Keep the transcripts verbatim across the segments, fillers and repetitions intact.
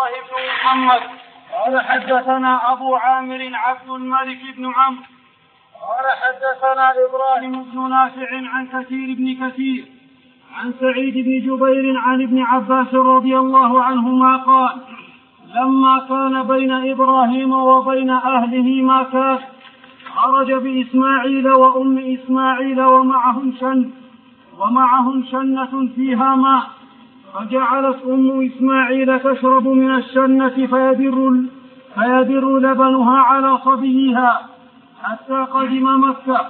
الله بن محمد قال حدثنا أبو عامر عبد الملك بن عمرو قال حدثنا إبراهيم بن نافع عن كثير بن كثير عن سعيد بن جبير عن ابن عباس رضي الله عنهما قال لما كان بين إبراهيم وبين أهله ما كان خرج بإسماعيل وأم إسماعيل ومعهم شن ومعهم شنة فيها ماء، فجعلت أم إسماعيل تشرب من الشنة فيدر, فيدر لبنها على صبيها حتى قدم مكة،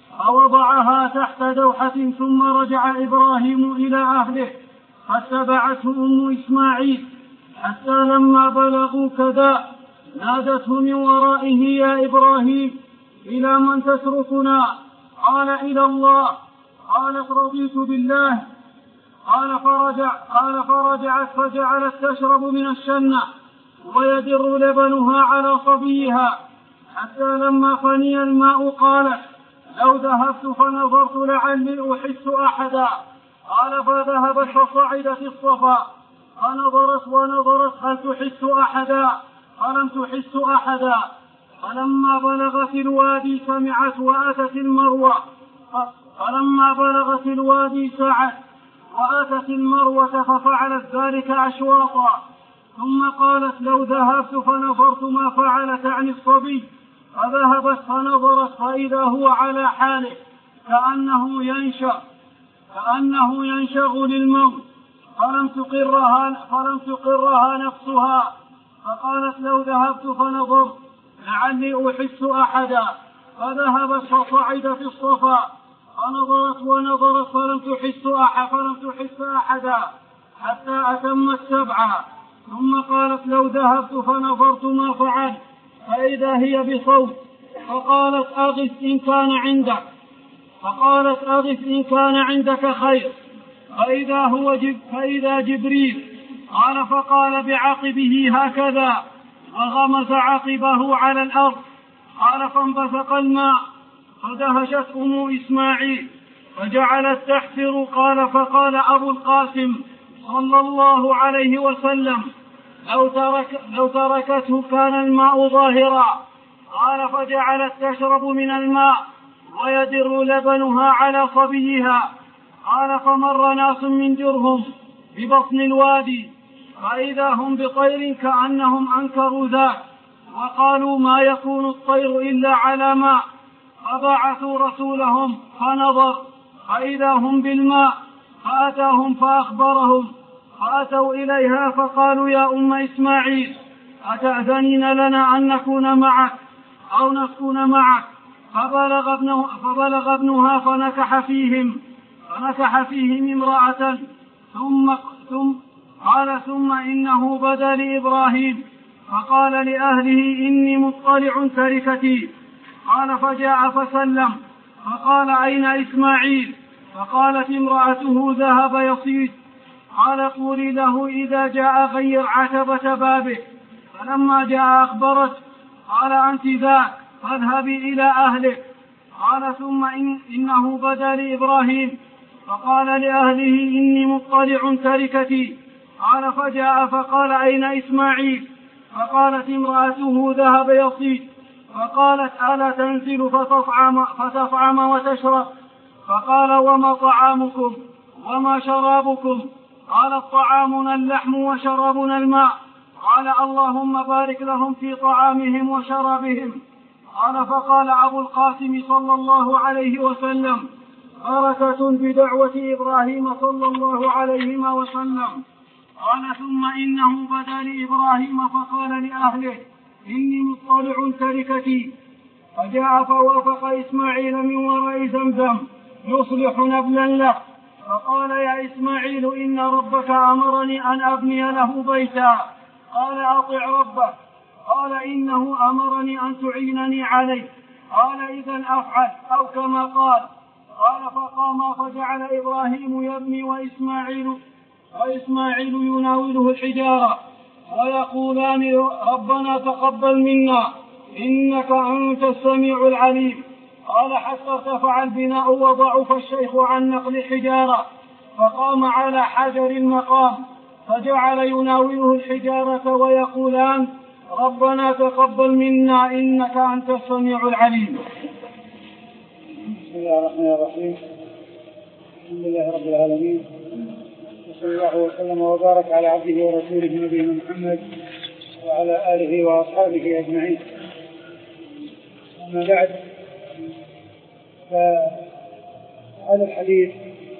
فوضعها تحت دوحة ثم رجع إبراهيم إلى أهله فاتبعته أم إسماعيل حتى لما بلغوا كذا نادته من ورائه يا إبراهيم إلى من تتركنا؟ قال إلى الله. قالت رضيت بالله. قال فرجع قال فرجعت فجعلت تشرب من الشنة ويدر لبنها على صبيها حتى لما فني الماء قالت لو ذهبت فنظرت لعلي أحس أحدا. قال فذهبت فصعدت الصفا فنظرت ونظرت هل تحس أحدا؟ فلم تحس أحدا. فلما بلغت الوادي سمعت وأتت المروة فلما بلغت الوادي سعت وأتت المروة ففعلت ذلك أشواطا، ثم قالت لو ذهبت فنظرت ما فعلت عن الصبي، فذهبت فنظرت فإذا هو على حاله كأنه ينشأ كأنه ينشغل الموت، فلم تقرها, فلم تقرها نفسها، فقالت لو ذهبت فنظرت لعلي أحس أحدا. فذهبت فصعدت الصفا فنظرت ونظرت فلم تحس أحد فلم تحس أحدا حتى أتمت سبعة، ثم قالت لو ذهبت فنظرت ما فعل، فإذا هي بصوت، فقالت أغث إن كان عندك فقالت أغث إن كان عندك خير، فإذا هو جب فإذا جبريل. قال فقال بعقبه هكذا وغمس عقبه على الأرض. قال فانبثق الماء فدهشت أم إسماعيل فجعلت تحفر. قال فقال أبو القاسم صلى الله عليه وسلم لو, ترك لو تركته كان الماء ظاهرا. قال فجعلت تشرب من الماء ويدر لبنها على صبيها. قال فمر ناس من درهم ببطن الوادي فإذا هم بطير كأنهم أنكروا ذاك وقالوا ما يكون الطير إلا على ماء، فبعثوا رسولهم فنظر فإذا هم بالماء، فأتاهم فأخبرهم، فأتوا إليها فقالوا يا أم إسماعيل أتأذنين لنا أن نكون معك أو نسكن معك؟ فبلغ, ابنه فبلغ ابنها فنكح فيهم فنكح فيهم امرأة ثم, ثم قال ثم إنه بدا لإبراهيم فقال لأهله إني مطلع تركتي. قال فجاء فسلم فقال أين إسماعيل؟ فقالت امرأته ذهب يصيد. قال قولي له إذا جاء غير عتبة بابه. فلما جاء أخبرت قال أنت ذاك فاذهبي إلى أهلك. قال ثم إن إنه بدا لإبراهيم فقال لأهله إني مطلع تركتي. قال فجاء فقال أين إسماعيل؟ فقالت امرأته ذهب يصيد. فقالت ألا تنزل فتطعم, فتطعم وتشرب؟ فقال وما طعامكم وما شرابكم؟ قال طعامنا اللحم وشرابنا الماء. قال اللهم بارك لهم في طعامهم وشرابهم. قال فقال أبو القاسم صلى الله عليه وسلم بركة بدعوة إبراهيم صلى الله عليه وسلم. قال ثم إنه بدا لإبراهيم فقال لأهله إني مطلع تركتي. فجاء فوافق إسماعيل من وراء زمزم يصلح نبلا له، فقال يا إسماعيل إن ربك أمرني أن أبني له بيتا. قال أطع ربك. قال إنه أمرني أن تعينني عليه. قال إذن أفعل أو كما قال. قال فقام فجعل إبراهيم يبني وإسماعيل وإسماعيل يناوله الحجارة ويقولان ربنا تقبل منا إنك أنت السميع العليم. قال حتى ارتفع البناء وضعف الشيخ عن نقل الحجارة فقام على حجر المقام فجعل يناوله الحجارة ويقولان ربنا تقبل منا إنك أنت السميع العليم. بسم الله الرحمن الرحيم. الحمد لله رب العالمين، وصلى الله وسلم وبارك على عبده ورسوله نبينا محمد وعلى آله وأصحابه أجمعين. أما بعد، فهذا الحديث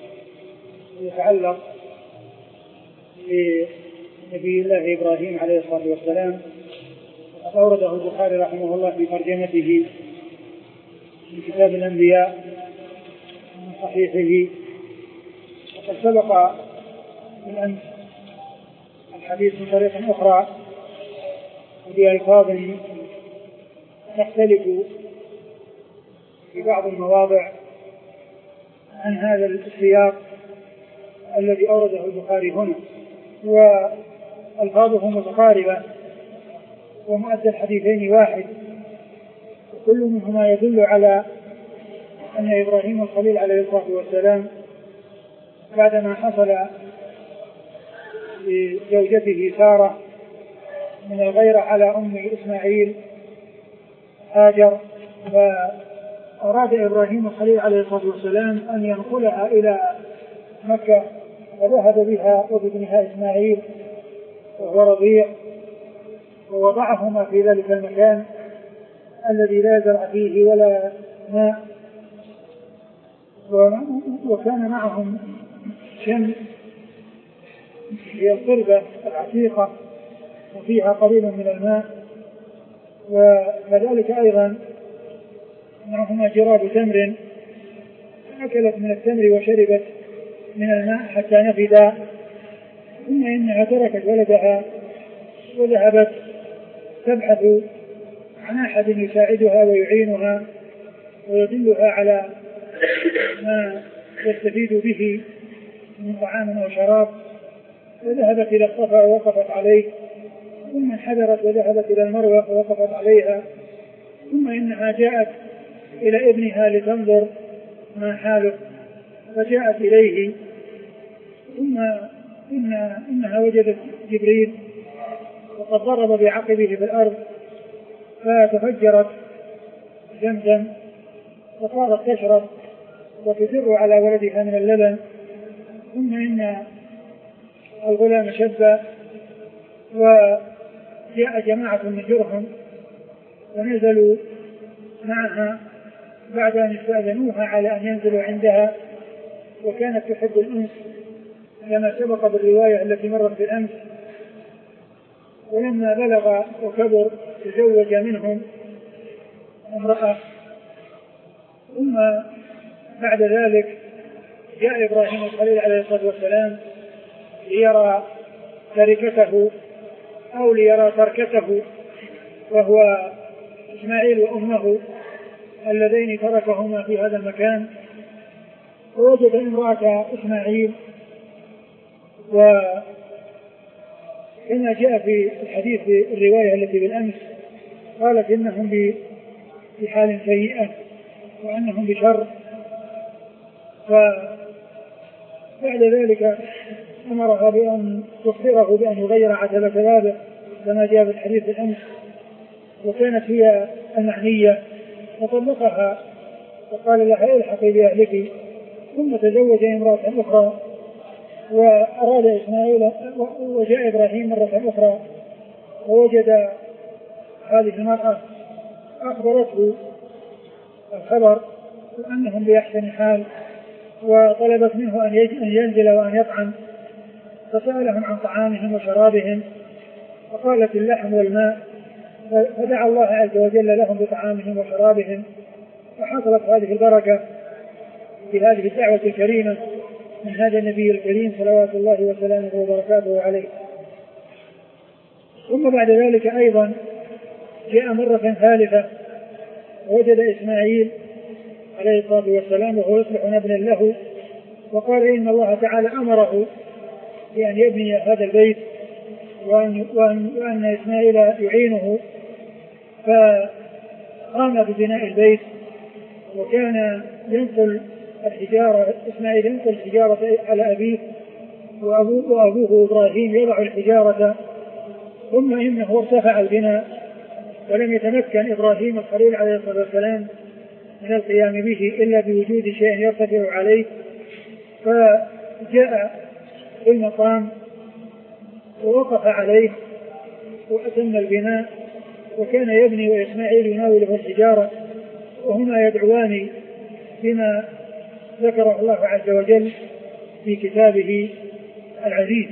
يتعلق بنبي الله إبراهيم عليه الصلاة والسلام، وقد أورده البخاري رحمه الله في ترجمته في كتاب الأنبياء من صحيحه. وقد سبق بالأمس الحديث من طريق أخرى بألفاظ تختلف في بعض المواضع عن هذا السياق الذي أورده البخاري هنا، وألفاظه متقاربة ومؤدى الحديثين واحد، وكل منهما يدل على أن إبراهيم الخليل عليه الصلاة والسلام بعدما حصل لزوجته سارة من الغيرة على أم إسماعيل هاجر، فأراد إبراهيم الخليل عليه الصلاة والسلام أن ينقلها إلى مكة، وذهب بها وبابنها إسماعيل وهو رضيع، ووضعهما في ذلك المكان الذي لا زرع فيه ولا ماء، وكان معهم شمس هي القربة العتيقة وفيها قليل من الماء، وكذلك أيضا معهما جراب تمر، أكلت من التمر وشربت من الماء حتى نفدا، ثم إنها تركت ولدها وذهبت تبحث عن أحد يساعدها ويعينها ويدلها على ما يستفيد به من طعام أو شراب، وذهبت إلى الصفا ووقفت عليه، ثم انحدرت وذهبت إلى المروة ووقفت عليها، ثم إنها جاءت إلى ابنها لتنظر ما حاله، فجاءت إليه، ثم إن إنها وجدت جبريل وقد ضرب بعقبه في الأرض فتفجرت زمزم، وصارت تشرب وتدر على ولدها من اللبن، ثم إن الغلام شب، وجاء جماعة من جرهم ونزلوا معها بعد أن استأذنوها على أن ينزلوا عندها، وكانت تحب الأنس كما سبق بالرواية التي مرت بالأمس. ولما بلغ وكبر تزوج منهم امرأة، ثم بعد ذلك جاء إبراهيم الخليل عليه الصلاة والسلام ليرى تركته أو ليرى تركته، وهو إسماعيل وأمه اللذين تركهما في هذا المكان، ووجد امرأة إسماعيل، وكما جاء في الحديث في الرواية التي بالأمس قالت إنهم بحال سيئة وأنهم بشر. فبعد ذلك أمرها بأن تخبره بأن يغير عتبة بابه كما جاء في الحديث بالأمس، وكانت هي المعنية، فطلقها وقال لها الحقي بأهلك، ثم تزوج امرأة أخرى، وأراد إسماعيل وجاء إبراهيم مرة أخرى ووجد هذه المرأة، أخبرته الخبر أنهم بأحسن حال، وطلبت منه أن ينزل وأن يطعم، فسألهم عن طعامهم وشرابهم، فقالت اللحم والماء، فدعا الله عز وجل لهم بطعامهم وشرابهم، وحصلت هذه البركة بهذه الدعوة الكريمة من هذا النبي الكريم صلوات الله وسلامه وبركاته عليه. ثم بعد ذلك أيضا جاء مرة ثالثة ووجد إسماعيل عليه الصلاة والسلام وهو يصلح ابنا له، وقال إن الله تعالى أمره بأن يبني هذا البيت وأن, وأن, وأن إسماعيل يعينه، فقام ببناء البيت، وكان ينقل الحجارة إسماعيل ينقل الحجارة على أبيه وأبوه إبراهيم يضع الحجارة، ثم إنه ارتفع البناء ولم يتمكن إبراهيم الخليل عليه الصلاة والسلام من القيام به إلا بوجود شيء يرتفع عليه، فجاء في المقام ووقف عليه وأتم البناء، وكان يبني وإسماعيل يناوله الحجارة، وهما يدعوان بما ذكره الله عز وجل في كتابه العزيز.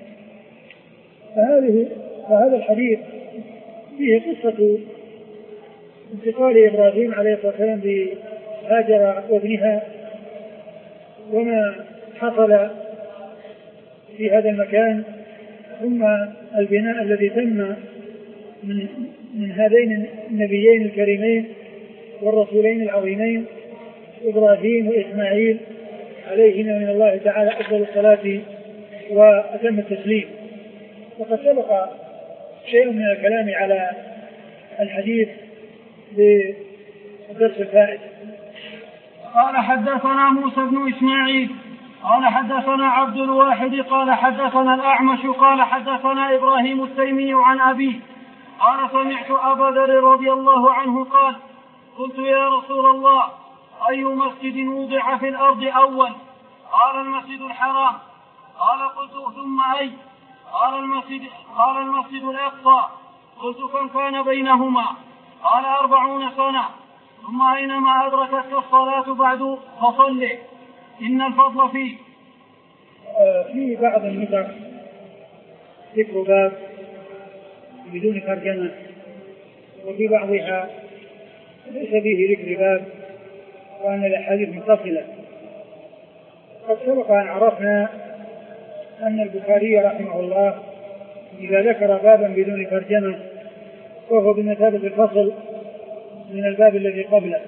فهذه فهذا الحديث فيه قصة انتقال إبراهيم عليه الصلاة والسلام بهاجر وابنها، وما حصل في هذا المكان، ثم البناء الذي تم من, من هذين النبيين الكريمين والرسولين العظيمين إبراهيم وإسماعيل عليهما من الله تعالى أفضل الصلاة وأتم التسليم. وقد سبق شيء من الكلام على الحديث بالدرس الفائت. قال حدثنا موسى بن إسماعيل قال حدثنا عبد الواحد قال حدثنا الأعمش قال حدثنا إبراهيم التيمي عن أبيه قال سمعت أبا ذر رضي الله عنه قال قلت يا رسول الله أي مسجد وضع في الأرض أول؟ قال المسجد الحرام. قال قلت ثم أي؟ قال المسجد, قال المسجد الأقصى. قلت كم كان بينهما؟ قال أربعون سنة. ثم أينما أدركتك الصلاة بعد فصل إن الفضل فيه. في بعض النسخ ذكر باب بدون ترجمة، وفي بعضها ليس فيه ذكر باب وأن الأحاديث متصلة. قد سبق أن عرفنا أن البخاري رحمه الله إذا ذكر بابا بدون ترجمة وهو بمثابة الفصل من الباب الذي قبله،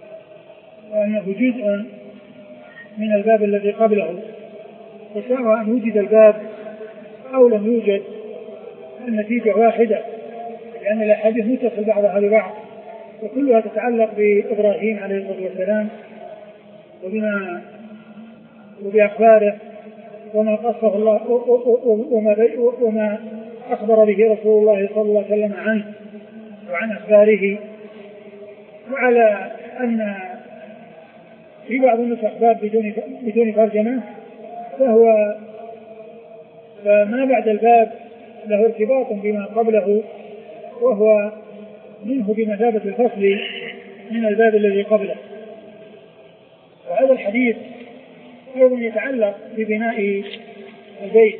وأنه جزء من الباب الذي قبله، وسواء أن وجد الباب أو لم يوجد النتيجة واحدة، لأن الأحاديث متصل بعضها ببعض وكلها تتعلق بإبراهيم عليه الصلاة والسلام وبما وبأخباره وما قصه الله وما, وما أخبر به رسول الله صلى الله عليه وسلم عنه وعن أخباره. وعلى أن في بعض النسخ باب بدون بدون ترجمة، فهو فما بعد الباب له ارتباط بما قبله، وهو منه بمثابة الفصل من الباب الذي قبله. وهذا الحديث أيضا يتعلق ببناء البيت،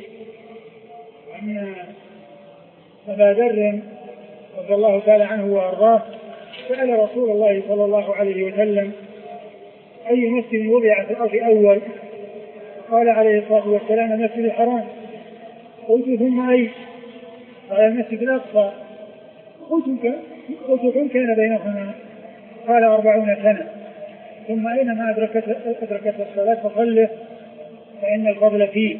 وأن أبا ذر رضي الله تعالى عنه وأرضاه سأل رسول الله صلى الله عليه وسلم أي مسجد وضع في الأرض أول؟ قال عليه الصلاة والسلام المسجد الحرام. قلت ثم أي؟ قال المسجد الأقصى. قلت كم كان بينهما؟ قال أربعون سنة. ثم أينما أدركت, أدركت الصلاة فصله فإن الفضل فيه.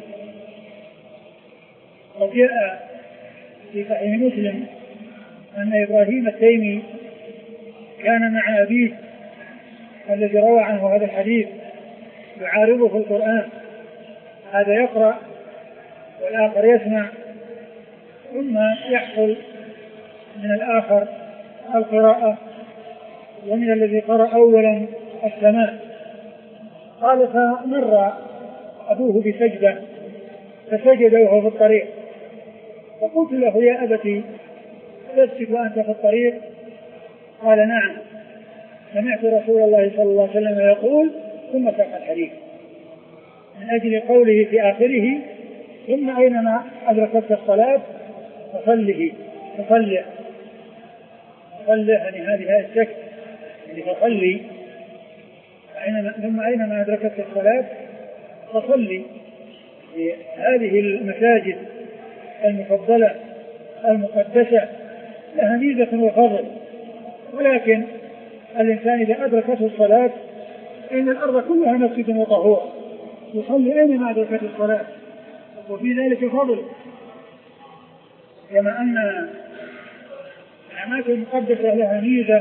وجاء في صحيح مسلم أن إبراهيم التيمي كان مع أبيه الذي روى عنه هذا الحديث يعارضه في القرآن، هذا يقرأ والآخر يسمع، ثم يحصل من الآخر القراءة ومن الذي قرأ أولا السماع. قال فمر أبوه بسجدة فسجد وهو في الطريق، فقلت له يا أبتي تسجد وأنت في الطريق؟ قال نعم، سمعت رسول الله صلى الله عليه وسلم يقول، ثم ساق الحديث من أجل قوله في آخره ثم أينما أدركت الصلاة فصله فصله فصله يعني هذه السكت يعني فصلي، ثم أينما أدركت الصلاة فصلي. هذه المساجد المفضلة المقدسة لها ميزة وفضل، ولكن الإنسان إذا أدركته الصلاة إن الأرض كلها مسجد وطهور يصلي أينما أدركت الصلاة، وفي ذلك فضل، كما أن الأماكن المقدسة لها ميزة،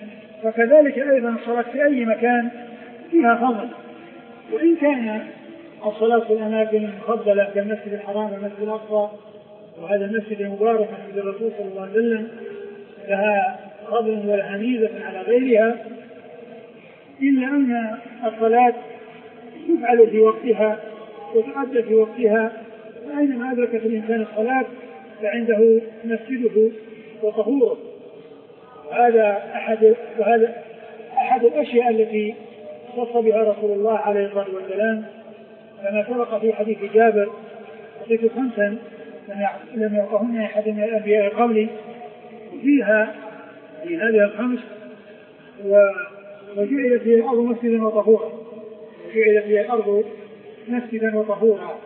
فكذلك أيضا الصلاة في أي مكان فيها فضل. وإن كان الصلاة في الأماكن المفضلة كالمسجد الحرام والمسجد الأقصى وهذا المسجد المبارك مسجد الرسول صلى الله عليه وسلم لها فضل ولها ميزة على غيرها، إلا أن الصلاة تفعل في وقتها وتؤدى في وقتها، وأينما أدركت الإنسان الصلاة فعنده مسجده وطهوره. وهذا أحد وهذا أحد الأشياء التي خص بها رسول الله عليه الصلاة والسلام، كما سبق في حديث جابر: أعطيت خمسا لم يعطهن أحد من الأنبياء قبلي، وفيها في هذه الخمس وجعلت في الأرض مسجدا وطهورا، وجعلت في الأرض مسجدا وطهورا.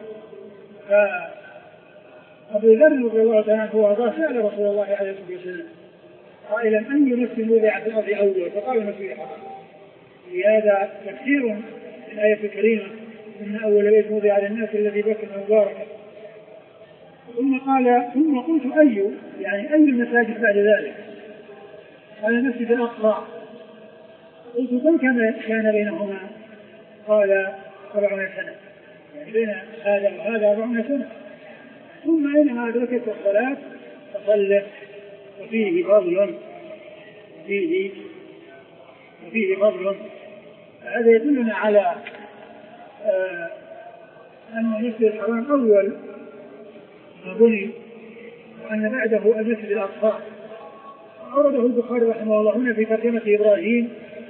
فأبو ذر رضي الله تعالى عنه وأرضاه سأل رسول الله عليه الصلاة والسلام قائلا: أي مسجد وضع في الأرض أول؟ فقال: المسجد الحرام. لهذا تفسير الآية الكريمة: إن أول بيت وضع للناس الذي بكر مباركا. ثم قال: ثم قلت: أي يعني أي المساجد بعد ذلك؟ قال: المسجد الأقصى. قلت: كم كان بينهما؟ قال: أربعون سنة، يعني بين هذا وهذا أربعون سنة. ثم أينما أدركت الصلاة فصلت، وفيه فضل وفيه وفيه فضل. هذا يدلنا على آه أن المسجد الحرام أول ما بني، وأن بعده المسجد الأقصى. أورده البخاري رحمه الله هنا في ترجمة إبراهيم،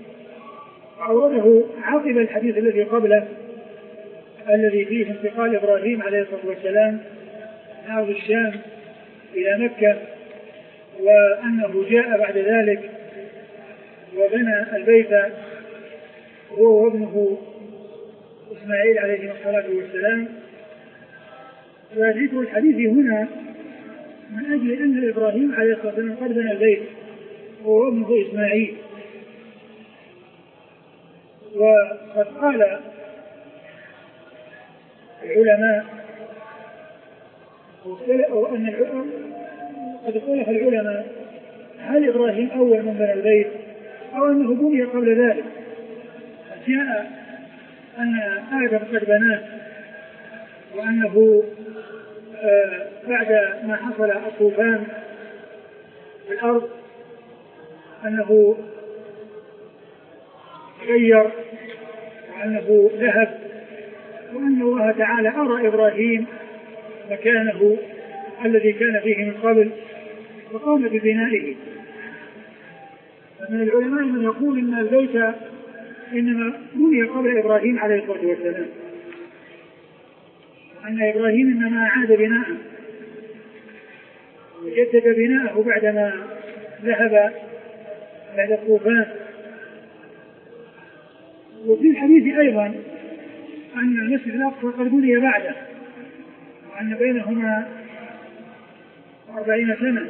أورده عقب الحديث الذي قبله الذي فيه انتقال إبراهيم عليه الصلاة والسلام من أرض الشام إلى مكة، وأنه جاء بعد ذلك وبنى البيت هو وابنه إسماعيل عليه الصلاة والسلام. وذكر الحديث هنا من أجل أن إبراهيم عليه الصلاة والسلام قد بنى البيت هو وابنه إسماعيل. وقد قال العلماء أو أن قد اختلف العلماء هل إبراهيم أول من بنى البيت أو أنه بني قبل ذلك. جاء أن آدم قد بناه، وأنه آه بعد ما حصل الطوفان في الأرض أنه غير، وأنه ذهب، وأن الله تعالى أرى إبراهيم مكانه الذي كان فيه من قبل وقام ببنائه. من العلماء من يقول إن البيت إنما بني قبل إبراهيم عليه الصلاة والسلام، وأن إبراهيم إنما أعاد بناءه وجدد بناءه بعدما ذهب بعد الطوفان. وفي الحديث أيضا أن المسجد الأقصى قد بني بعده، وأن بينهما أربعين سنة.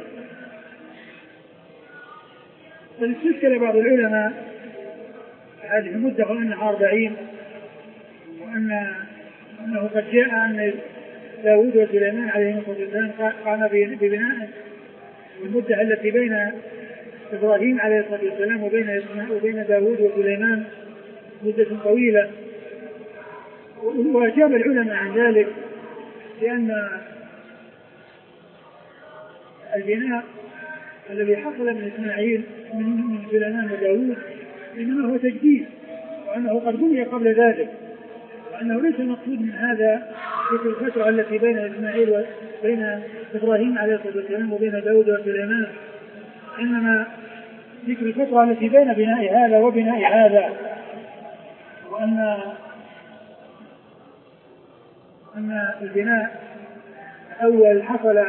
فاستشكل بعض العلماء هذه المدة وأنها أربعين، وأن أنه قد جاء أن داود وسليمان عليه الصلاة والسلام قام ببناء المدة التي بين إبراهيم عليه الصلاة والسلام وبين وبين داود وسليمان مدة طويلة. وأجاب العلماء عن ذلك لأن البناء الذي حصل من إسماعيل من سليمان وداود إنما هو تجديد، وأنه قد بني قبل ذلك، وأنه ليس المقصود من هذا في الفترة التي بين إسماعيل وبين إبراهيم عليه الصلاة والسلام وبين داود وسليمان، إنما ذكر الفترة التي بين بناء هذا وبناء هذا. وأن أن البناء أول حصل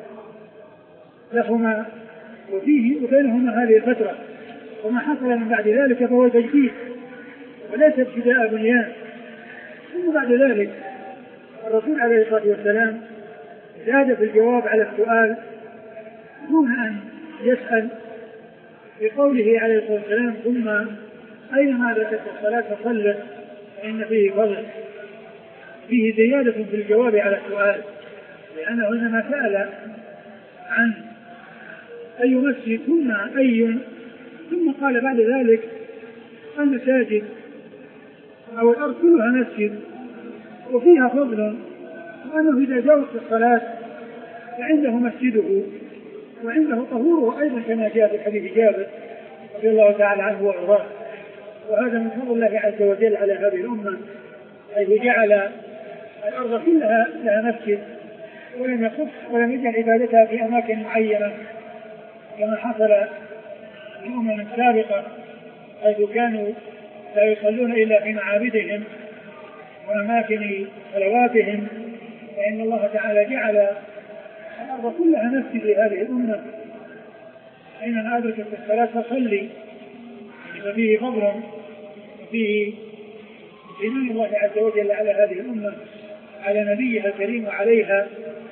لهما وفيه وبينهما هذه الفترة، وما حصل من بعد ذلك فهو تجديد وليس ابتداء بنيان. ثم بعد ذلك الرسول عليه الصلاة والسلام زاد في الجواب على السؤال دون أن يسأل بقوله عليه الصلاة والسلام: ثم أينما أدركت الصلاة فصلت فإن فيه فضل. فيه زيادة في الجواب على السؤال، لأنه إنما سأل عن أي مسجد ثم أي، ثم قال بعد ذلك المساجد أو الأرض كلها مسجد، وفيها فضل، وأنه إذا جاء في الصلاة فعنده مسجده وعنده طهوره أيضا كما جاء في حديث جابر رضي الله تعالى عنه وأرضاه. وهذا من فضل الله عز وجل على هذه الأمة، حيث جعل الأرض كلها لها مسجد ولم يخص ولم يجعل عبادتها في أماكن معينة كما حصل في الأمم السابقة، حيث كانوا لا يصلون إلا في معابدهم وأماكن صلواتهم. فإن الله تعالى جعل الأرض كلها مسجد لهذه الأمة، حينما أدركت الصلاة فصلي، ففيه فضل وفيه إذن الله عز وجل على هذه الأمة، على نبيها الكريم وعليها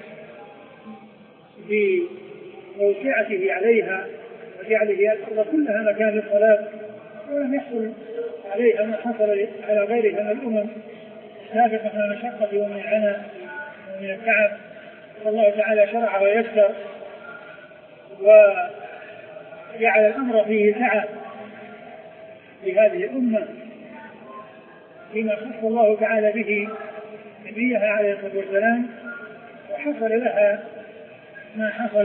بتوسعته عليها وجعله الأرض كلها مكان للصلاة، ولم يحصل عليها ما حصل على غيرها من الأمم السابقة من المشقة ومن العناء ومن التعب. والله تعالى شرع ويسر وجعل الأمر فيه سعة لهذه الأمة، فيما خص الله تعالى به نبيها عليه الصلاة والسلام، وحصل لها ما حصل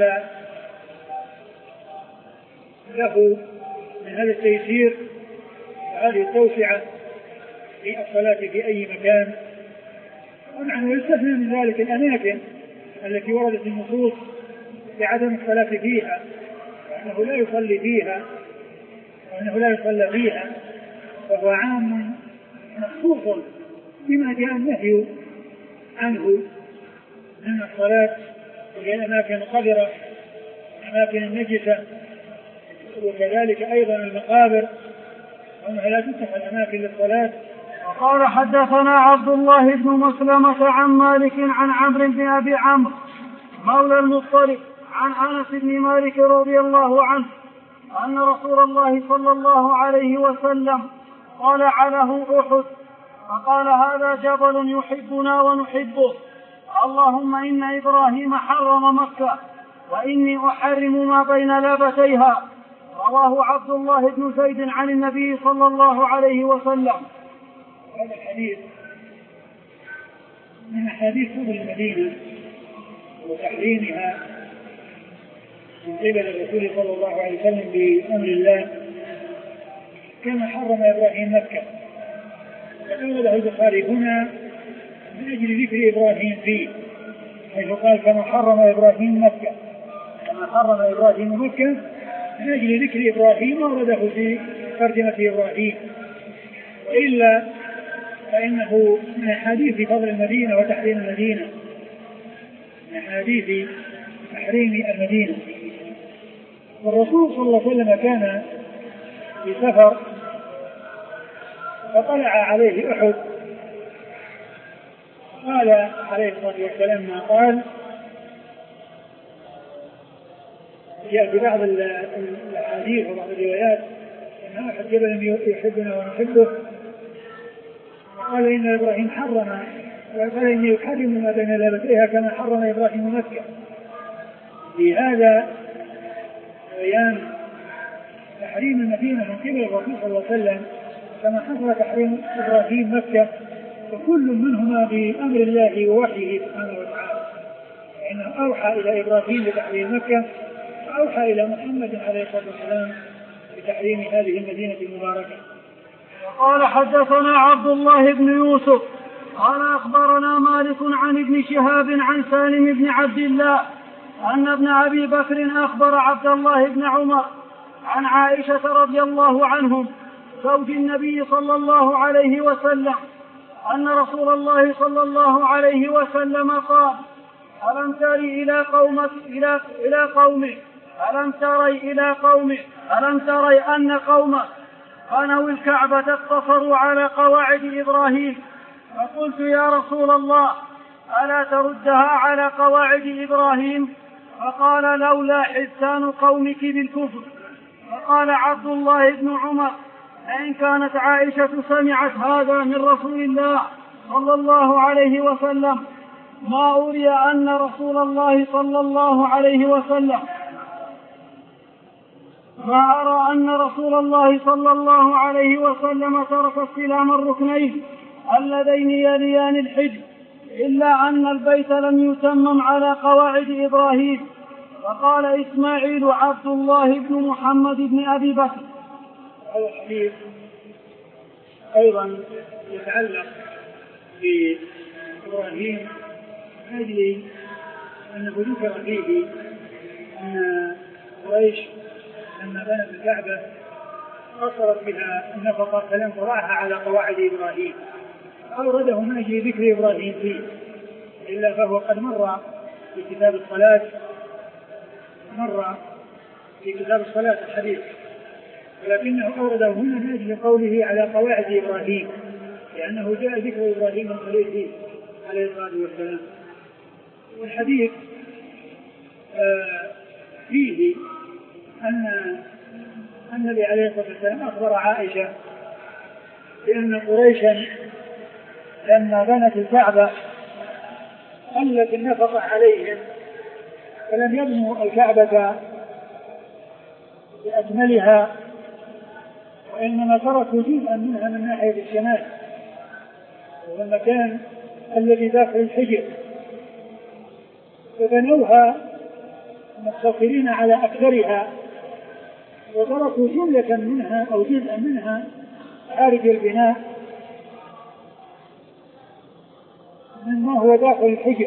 له من هذا التيسير وهذه التوسعة في الصلاة في أي مكان. ونحن يستثنى من ذلك الأماكن التي وردت النصوص بعدم الصلاة فيها، وأنه لا يصلي فيها وأنه لا يصلى فيها، وهو عام مخصوص بما جاء النهي عنه من الصلاة في الأماكن القذرة الأماكن النجسة، وكذلك أيضا المقابر وأنها لا تتخذ الأماكن للصلاة. وقال حدثنا عبد الله بن مسلمة عن مالك عن عمرو بن أبي عمرو مولى المطلب عن أنس بن مالك رضي الله عنه أن رسول الله صلى الله عليه وسلم طلع له أحد فقال هذا جبل يحبنا ونحبه، اللهم إن إبراهيم حرم مكة وإني أحرم ما بين لابتيها. رواه عبد الله بن زيد عن النبي صلى الله عليه وسلم. هذا الحديث من أحاديث فضل المدينة وتحريمها من قبل الرسول صلى الله عليه وسلم بأمر الله، كما حرم إبراهيم مكة. فقال له البخاري هنا من أجل ذكر إبراهيم فيه، حيث قال كما حرم إبراهيم مكة، كما حرم إبراهيم مكة من أجل ذكر إبراهيم ورده في ترجمة إبراهيم. وإلا فإنه من أحاديث فضل المدينة وتحريم المدينة، من أحاديث تحريم المدينة. والرسول صلى الله عليه وسلم كان في سفر فطلع عليه أحد، قال عليه الصلاة والسلام ما قال، جاء في بعض الأحاديث وبعض الروايات أن أحد جبل يحبنا ونحبه، قال إن إبراهيم حرم، وقال إني يحرم ما بين لابتيها كما حرم إبراهيم مكة. في هذا بيان تحريم المدينة من قبل الرسول صلى الله عليه وسلم كما حصل تحريم إبراهيم مكة، وكل منهما بأمر الله ووحيه سبحانه وتعالى، فإنه أوحى إلى إبراهيم بتحريم مكة وأوحى إلى محمد عليه الصلاة والسلام بتحريم هذه المدينة المباركة. وقال حدثنا عبد الله بن يوسف قال أخبرنا مالك عن ابن شهاب عن سالم بن عبد الله أن ابن أبي بكر أخبر عبد الله بن عمر عن عائشة رضي الله عنهم زوج النبي صلى الله عليه وسلم أن رسول الله صلى الله عليه وسلم قال ألم تري إلى قومك إلى إلى قومك ألم تري إلى قومك ألم تري أن قومك بنوا الكعبة اقتصروا على قواعد إبراهيم؟ فقلت يا رسول الله ألا تردها على قواعد إبراهيم؟ فقال لولا حسان قومك بالكفر. فقال عبد الله بن عمر لئن كانت عائشة سمعت هذا من رسول الله صلى الله عليه وسلم ما أري أن رسول الله صلى الله عليه وسلم ما أرى أن رسول الله صلى الله عليه وسلم ترك استلام الركنين اللذين يليان الحجر، إلا أن البيت لم يتمم على قواعد إبراهيم. وقال إسماعيل عبد الله بن محمد بن أبي بكر. هذا الحديث أيضا يتعلق بإبراهيم من أجل أنه ذكر فيه أن قريش لما بنت الكعبة قصرت بها النفقة فلم تضعها على قواعد إبراهيم، أورده من أجل ذكر إبراهيم فيه، إلا فهو قد مر في كتاب الصلاة مر في كتاب الصلاة الحديث، ولكنه أورده هنا من أجل قوله على قواعد إبراهيم، لأنه جاء ذكر إبراهيم الخليل عليه الصلاة والسلام. والحديث آه فيه أن النبي عليه الصلاة والسلام أخبر عائشة بأن قريشا لما بنت الكعبة قلت النفقة عليهم فلم يبنوا الكعبة بأكملها، وإنما تركوا جزءا منها من ناحية الشمال وهو المكان الذي داخل الحجر، فبنوها مقتصرين على أكثرها وتركوا جملة منها أو جزءا منها خارج البناء مما هو داخل الحجر.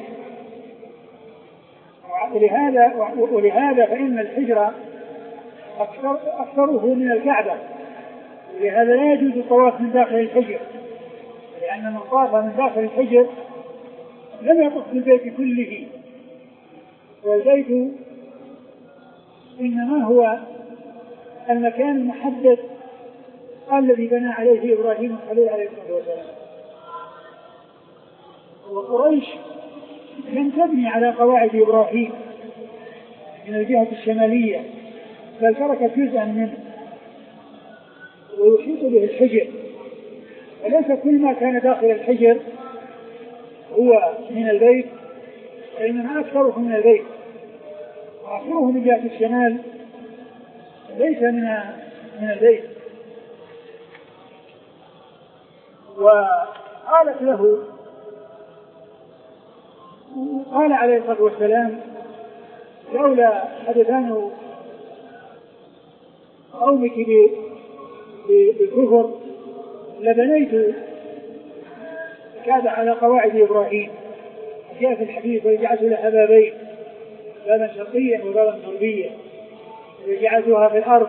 ولهذا, ولهذا فإن الحجر أكثر أكثره من الكعبة، ولهذا لا يجوز الطواف من داخل الحجر، لأن من طاف من داخل الحجر لم يطف بالبيت كله، والبيت إنما هو المكان المحدد الذي بنى عليه إبراهيم الخليل عليه الصلاة والسلام. وقريش لم تبني على قواعد إبراهيم من الجهة الشمالية، بل تركت جزءا منه ويحيط به الحجر، وليس كل ما كان داخل الحجر هو من البيت، وإنما أكثره من البيت، وآخره من جهة الشمال ليس من من البيت. وقالت له قال عليه الصلاة والسلام لولا حدثان قومك بالكفر لبنيت الكعبة على قواعد إبراهيم. جاء في الحديث وجعلت لها بابين، بابا شرقيا وبابا غربيا، وجعلتها في الأرض.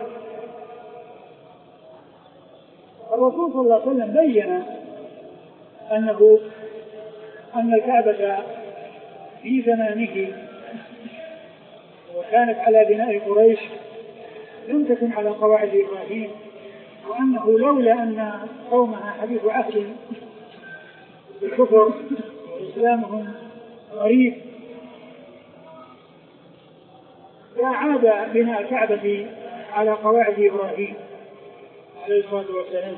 الرسول صلى الله عليه وسلم بين أنه أن الكعبة في زمانه وكانت على بناء قريش لم تكن على قواعد إبراهيم، وأنه لولا أن قومها حديث عهد بالكفر وإسلامهم قريب فعاد بناء الكعبة على قواعد إبراهيم عليه الصلاة والسلام.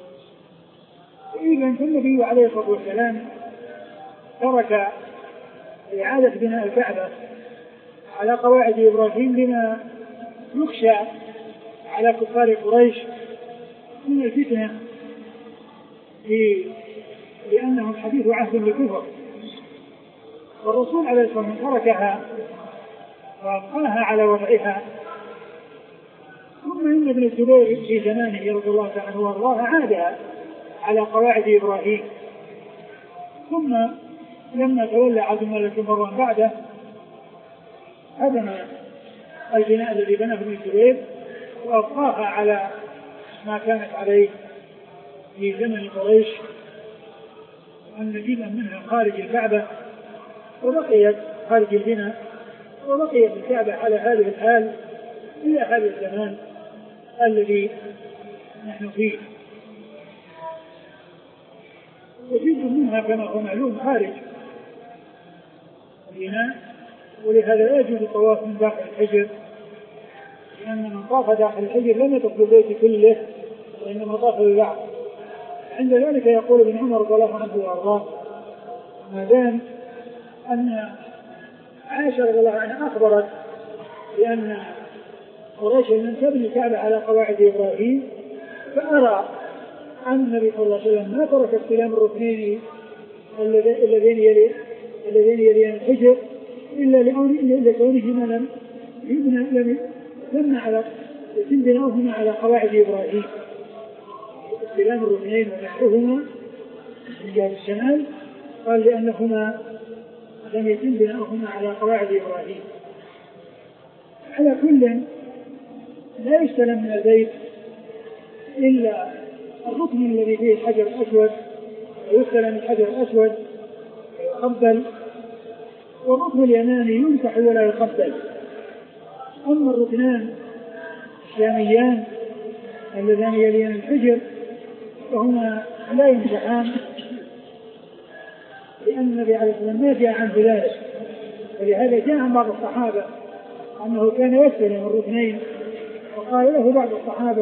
إذن النبي عليه الصلاة والسلام ترك إعادة بناء الكعبة على قواعد إبراهيم لما يخشى على كفار قريش من الفتنة لأنهم حديث عهد بالكفر. والرسول عليه الصلاة والسلام تركها وأبقاها على وضعها. ثم إن ابن الزبير في زمانه رضي الله عنه وارضاه عادها على قواعد إبراهيم، ثم لما تولى عبد الملك مروان بعده هدم البناء الذي بناه ابن الزبير وأبقاها على ما كانت عليه في زمن قريش، أن جزءا منها خارج الكعبة وبقيت خارج البناء، وبقيت الكعبة على هذه الحال إلى هذا الزمان الذي نحن فيه. وجزء منها كما هو معلوم خارج البناء، ولهذا لا يجوز الطواف من داخل الحجر، لأن من طاف داخل الحجر لم يطف بالبيت كله وإنما طاف بالبعض. عند ذلك يقول ابن عمر رضي الله عنه وارضاه ما دام أن عائشة رضي الله عنها أخبرت بأن قريش لم تبني الكعبة على قواعد إبراهيم، فأرى أن النبي صلى الله عليه وسلم ما ترك استلام الركنين الذين يلي الذين يليان الحجر إلا لكونهما لم يبنى لم يبنى على يتم بناؤهما على قواعد إبراهيم. استلام الركنين ونحوهما من جهة الشمال قال لأنهما لم يتم بناؤهما على قواعد إبراهيم. على كل لا يستلم من البيت إلا الركن الذي فيه الحجر الأسود ويستلم الحجر الأسود ويقبل، والركن اليماني يمسح ولا يقبل. أما الركنان الشاميان اللذان يليان الحجر فهما لا يمسحان، لأن النبي عليه الصلاة والسلام ما جاء عن ذلك، ولهذا جاء عن بعض الصحابة أنه كان يستلم الركنين، وقال له بعض الصحابة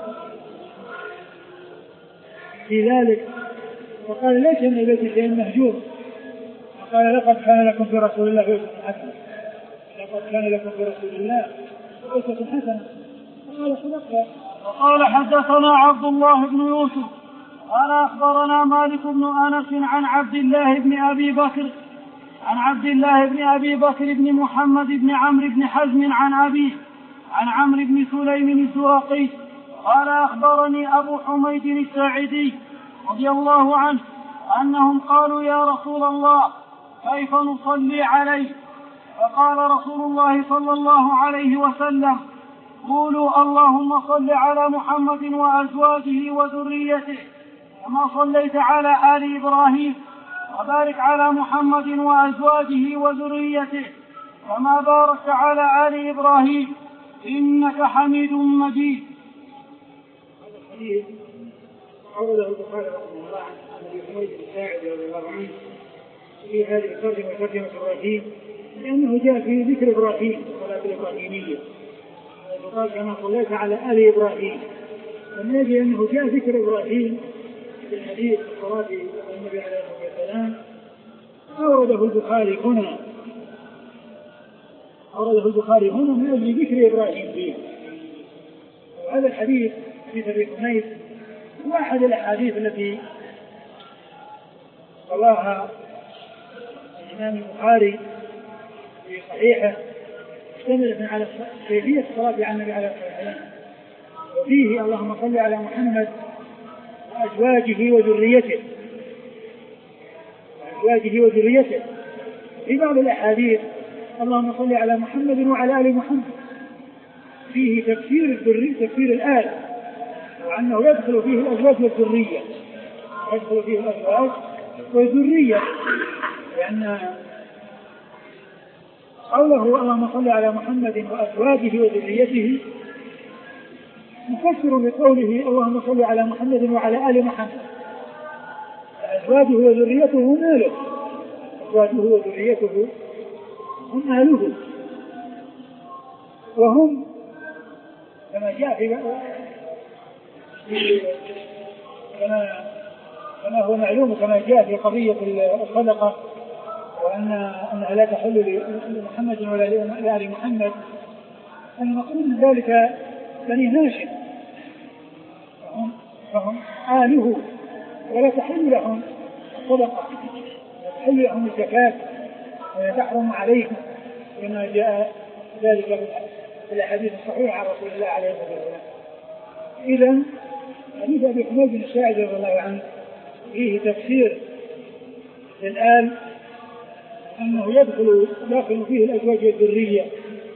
في ذلك وقال ليس من البيت شيء مهجور، وقال لقد كان لكم في رسول الله أسوة حسنة، لقد كان لكم في رسول الله أسوة حسنة. قال صدق. وقال حدثنا عبد الله بن يوسف قال أخبرنا مالك بن أنس عن عبد الله بن أبي بكر عن عبد الله بن أبي بكر بن محمد بن عمرو بن حزم عن أبيه عن عمرو بن سليم الزرقي قال أخبرني أبو حميد الساعدي رضي الله عنه أنهم قالوا يا رسول الله كيف نصلي عليه؟ فقال رسول الله صلى الله عليه وسلم قولوا اللهم صل على محمد وأزواجه وذريته كما صليت على آل إبراهيم وبارك على محمد وأزواجه وذريته كما باركت على آل إبراهيم إنك حميد مجيد. هذا الحديث عرضه البخاري رحمه الله عن أبي حميد الساعدي رضي الله عنه في هذه الترجمة ترجمة إبراهيم، لأنه جاء في ذكر إبراهيم الصلاة الإبراهيمية وقال كما صليت على آل إبراهيم، لم يجي أنه جاء ذكر إبراهيم في الحديث الصلاة النبي عليه الصلاة والسلام. أورده البخاري هنا أورده البخاري هنا من أجل ذكر إبراهيم فيه. وهذا الحديث في أبي حميد هو أحد الأحاديث التي رواها الإمام البخاري في صحيحه مشتملة على كيفية الصلاة على النبي عليه الصلاة والسلام، وفيه اللهم صل على محمد وأزواجه وذريته وأزواجه وذريته. في بعض الأحاديث اللهم صل على محمد وعلى آل محمد، فيه تفسير الذرية تفسير الآل، وأنه يدخل فيه الأزواج والذرية يدخل فيه الأزواج والذرية، لأن قوله اللهم صل على محمد وأزواجه وذريته مفسر لقوله اللهم صل على محمد وعلى آل محمد. أزواجه وذريته ماله، أزواجه وذريته هم أهله، وهم كما جاء في كما كما هو معلوم كما جاء في قضية الصدقة وأن أنها لا تحل لمحمد ولا لآل محمد، المقصود من ذلك بني هاشم فهم, فهم آله ولا تحل لهم الصدقة، لا تحل لهم الزكاة ولا تحرم عليهم كما جاء ذلك في الحديث الصحيح عن رسول الله عليه الصلاة والسلام. إذن حديث أبي حميد الساعدي رضي الله عنه فيه تفسير للآل أنه يدخل داخل فيه الأزواج والذرية.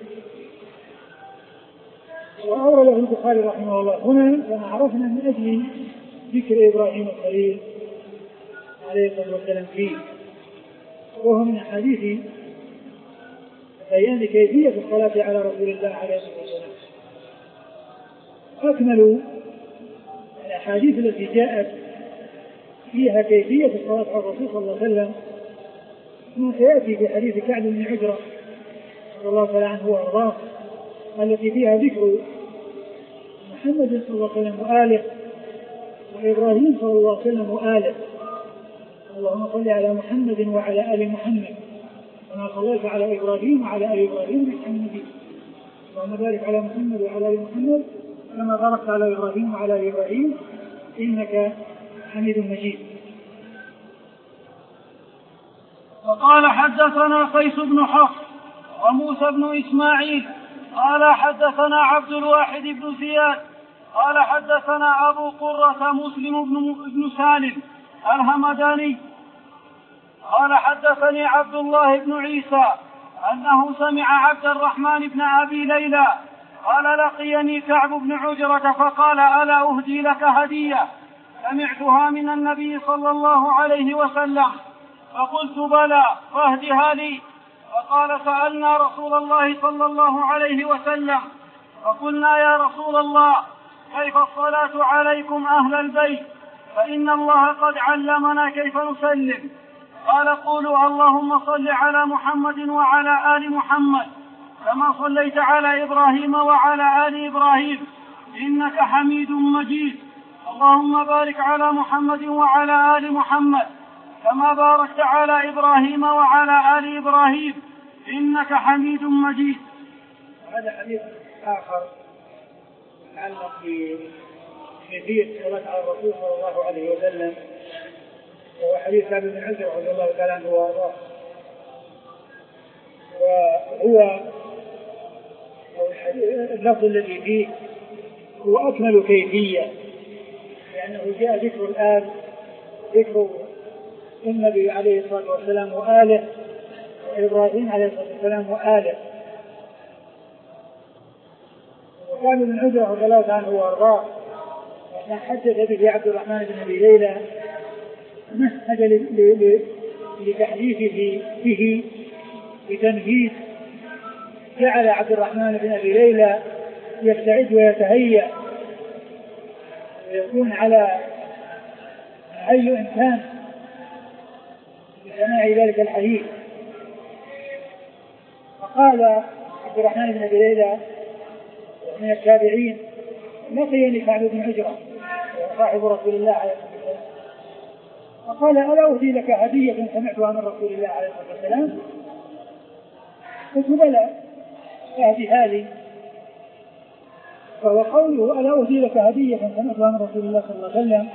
وأورده البخاري رحمه الله هنا كما عرفنا من أجل ذكر إبراهيم الخليل عليه الصلاة والسلام فيه، وهو من حديث بيان كيفية الصلاة على رسول الله عليه الصلاة والسلام. أكمل الأحاديث التي جاءت فيها كيفية الصلاة على الرسول صلى الله عليه وسلم ما سيأتي في حديث كعب بن عجرة رضي الله تعالى عنه وأرضاه، التي فيها ذكر محمد صلى الله عليه وسلم وآله وإبراهيم صلى الله عليه وسلم وآله. اللهم صل على محمد وعلى آل محمد كما صليت على إبراهيم وعلى آل إبراهيم إنك حميد مجيد. اللهم بارك على محمد وعلى آل محمد كما باركت على إبراهيم وعلى آل إبراهيم إنك حميد مجيد. وقال حدثنا قيس بن حفص وموسى بن إسماعيل قال حدثنا عبد الواحد بن زياد قال حدثنا أبو قرة مسلم بن سالم الهمداني قال حدثني عبد الله بن عيسى أنه سمع عبد الرحمن بن أبي ليلى قال لقيني كعب بن عجرة فقال ألا أهدي لك هدية سمعتها من النبي صلى الله عليه وسلم فقلت بلى فاهدها لي فقال سألنا رسول الله صلى الله عليه وسلم فقلنا يا رسول الله كيف الصلاة عليكم أهل البيت فإن الله قد علمنا كيف نسلم قال قولوا اللهم صل على محمد وعلى آل محمد كما صليت على إبراهيم وعلى آل إبراهيم إنك حميد مجيد اللهم بارك على محمد وعلى آل محمد كما باركت على إبراهيم وعلى آل إبراهيم إنك حميد مجيد. هذا حديث آخر يتعلق بكيفية الصلاة على الرسول صلى الله عليه وسلم وهو حديث كعب بن عجرة رضي الله تعالى عنه وارضاه. وهو اللفظ الذي فيه هو أكمل كيفية لأنه جاء ذكر الآل ذكر النبي عليه الصلاة والسلام وآله وإبراهيم عليه الصلاة والسلام وآله. وكعب بن عجرة رضي الله تعالى عنه وارضاه حدث به عبد الرحمن بن أبي ليلى مهد لتحديثه به بتمهيد جعل عبد الرحمن بن أبي ليلى يستعد ويتهيأ ويكون على أي إمكان لسماع ذلك الحديث. فقال عبد الرحمن بن أبي ليلى من التابعين لقيني كعب بن عجرة صاحب رسول الله عليه الصلاة والسلام فقال ألا أهدي لك هدية سمعتها من رسول الله عليه الصلاة والسلام قلت بلى أهدي هذه. فهو قوله ألا أهدي لك هدية سمعتها من رسول الله صلى الله عليه وسلم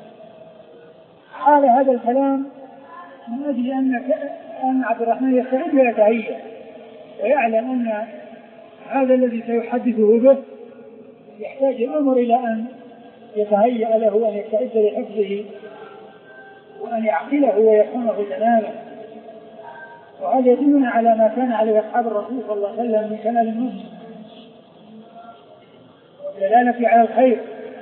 قال هذا الكلام من أجل أن عبد الرحمن يستعد ويتهيأ ويعلم أن هذا الذي سيحدثه به يحتاج الأمر إلى أن يتهيأ له وأن يستعد لحفظه وأن يعقله ويفهمه تماما. وهذا يدلنا على ما كان عليه أصحاب الرسول صلى الله عليه وسلم من كمال النصح والدلالة على الخير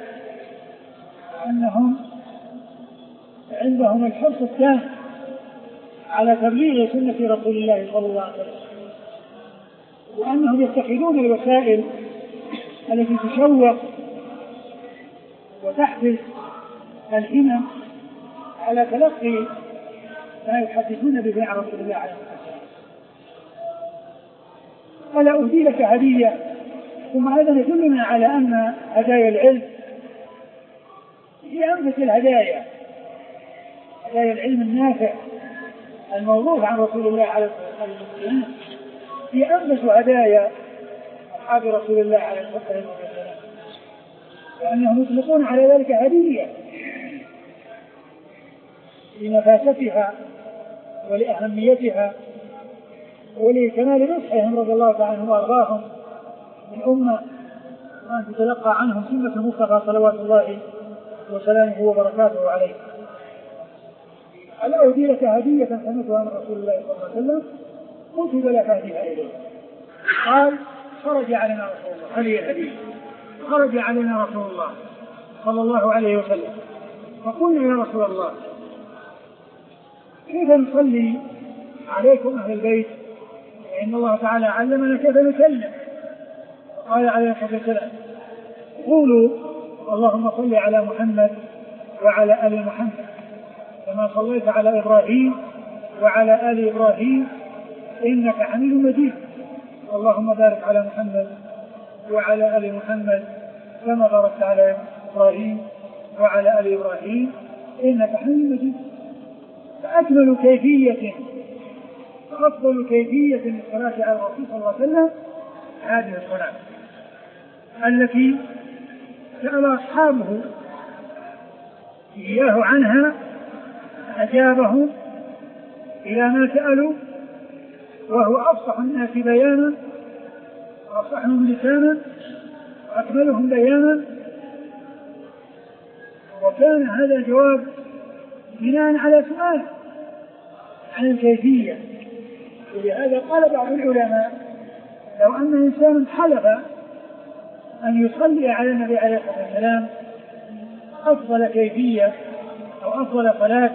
أنهم عندهم الحرص التام على تبليغ سنة رسول الله صلى الله عليه وسلم وأنهم يتخذون الوسائل التي تشوق وتحفز الهمم على تلقي ما يحدثون به عن رسول الله عليه الصلاة والسلام. فلا أهدي لك هدية. ثم هذا يدلنا على أن هدايا العلم هي أنفس الهدايا هدايا العلم النافع الموضوع عن رسول الله عليه الصلاة والسلام هي أنفس هدايا أصحاب رسول الله عليه الصلاة والسلام لأنهم يطلقون على ذلك هدية لنفاستها ولأهميتها ولكمال نصحهم رضي الله تعالى عنهم وأرضاهم من أمة وأن تتلقى عنهم سنة المصطفى صلوات الله وسلامه وبركاته عليه. ألا أهدي لك هدية سمعتها من رسول الله صلى الله عليه وسلم قلت بلى فأهديها إليه. قال خرج علينا رسول الله هذه الهدية خرج علينا رسول الله صلى الله عليه وسلم فقلنا يا رسول الله كيف نصلي عليكم أهل البيت وإن الله تعالى علمنا كيف نسلم. قال عليه الصلاة والسلام قولوا اللهم صل على محمد وعلى آل محمد كما صليت على إبراهيم وعلى آل إبراهيم إنك حميد مجيد اللهم بارك على محمد وعلى آل محمد كما باركت على إبراهيم وعلى آل إبراهيم إنك حميد مجيد. فأكمل كيفية وأفضل كيفية للصلاة على الرسول صلى الله عليه وسلم هذه الصلاة التي سأل أصحابه إياه عنها أجابهم إلى ما سألوا، وهو أفصح الناس بيانا وأفصحهم لسانا وأكملهم بيانا. وكان هذا الجواب بناء على سؤال عن الكيفية. ولهذا قال بعض العلماء لو أن إنسان حلف أن يصلي على النبي عليه الصلاة والسلام أفضل كيفية أو أفضل صلاة،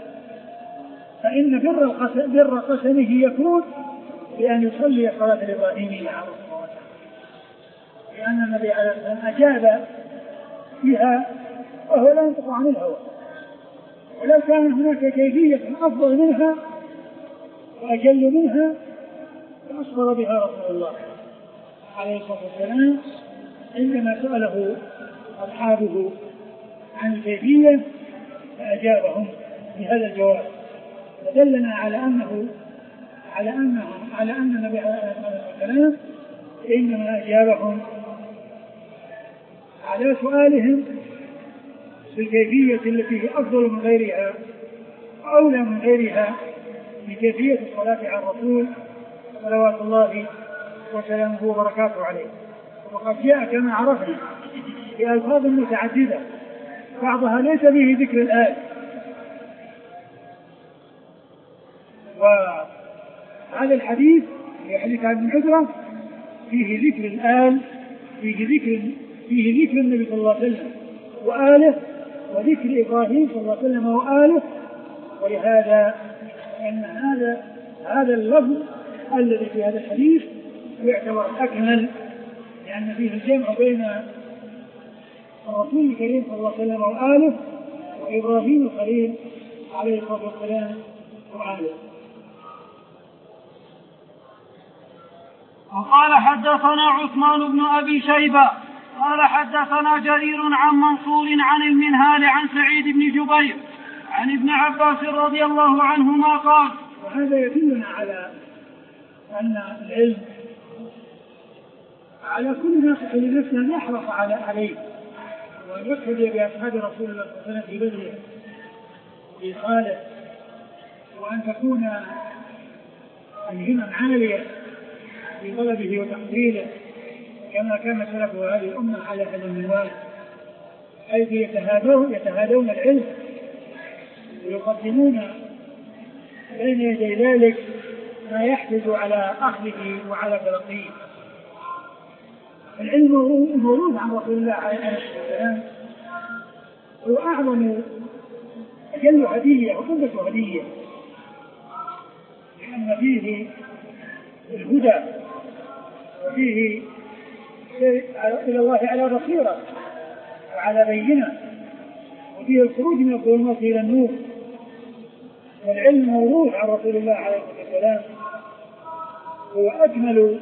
فإن بر القسم بر قسمه يكون بأن يصلي الصلاة الإبراهيمية على الصلاة والسلام، لأن النبي عليه الصلاة والسلام أجاب فيها وهو لا ينطق عن الهوى. ولو كان هناك كيفية أفضل منها وأجل منها فأصبر بها رسول الله عليه الصلاة والسلام عندما سأله أصحابه عن الكيفية فأجابهم بهذا الجواب، فدلنا على أنه على أنه على أن النبي عليه الصلاة والسلام إنما أجابهم على سؤالهم بالكيفية التي هي أفضل من غيرها وأولى من غيرها بكيفية الصلاة على الرسول صلوات الله وسلامه وبركاته عليه. وقد جاء كما عرفنا بألفاظ متعددة بعضها ليس به ذكر الآل، وهذا الحديث في حديث ابن عذرة فيه ذكر الآل، فيه ذكر فيه ذكر النبي صلى الله عليه وسلم وآله، وذكر إبراهيم صلى الله عليه وسلم وآله. ولهذا أن هذا هذا اللفظ الذي في هذا الحديث يعتبر أكمل، لأن فيه الجمع بين الرسول الكريم صلى الله عليه وسلم وآله وإبراهيم الخليل عليه الصلاة والسلام وآله. وقال حدثنا عثمان بن أبي شيبة قال حدثنا جرير عن منصور عن المنهال عن سعيد بن جبير عن ابن عباس رضي الله عنهما قال. وهذا يدلنا على أن العلم على كل ناصح لنفسه أن يحرص على عليه وأن يقتدي بأصحاب رسول الله صلى الله عليه وسلم في بذله وفي خاله، وأن تكون الهمم عالية في طلبه وتحصيله كما كان سلف هذه الأمة على هذا المنوال، حيث يتهادون يتهادون العلم ويقدمون بين يدي ذلك ما يحفز على أخذه وعلى تلقيه. العلم المورود عن رسول الله عليه الصلاة والسلام هو أعظم أجل هدية وقمة هدية، لأن فيه الهدى وفيه إلى الله على بصيرة وعلى بينة، وفيه الخروج من الظلمات إلى النور. والعلم موروث عن رسول الله عليه الصلاة والسلام هو أكمل،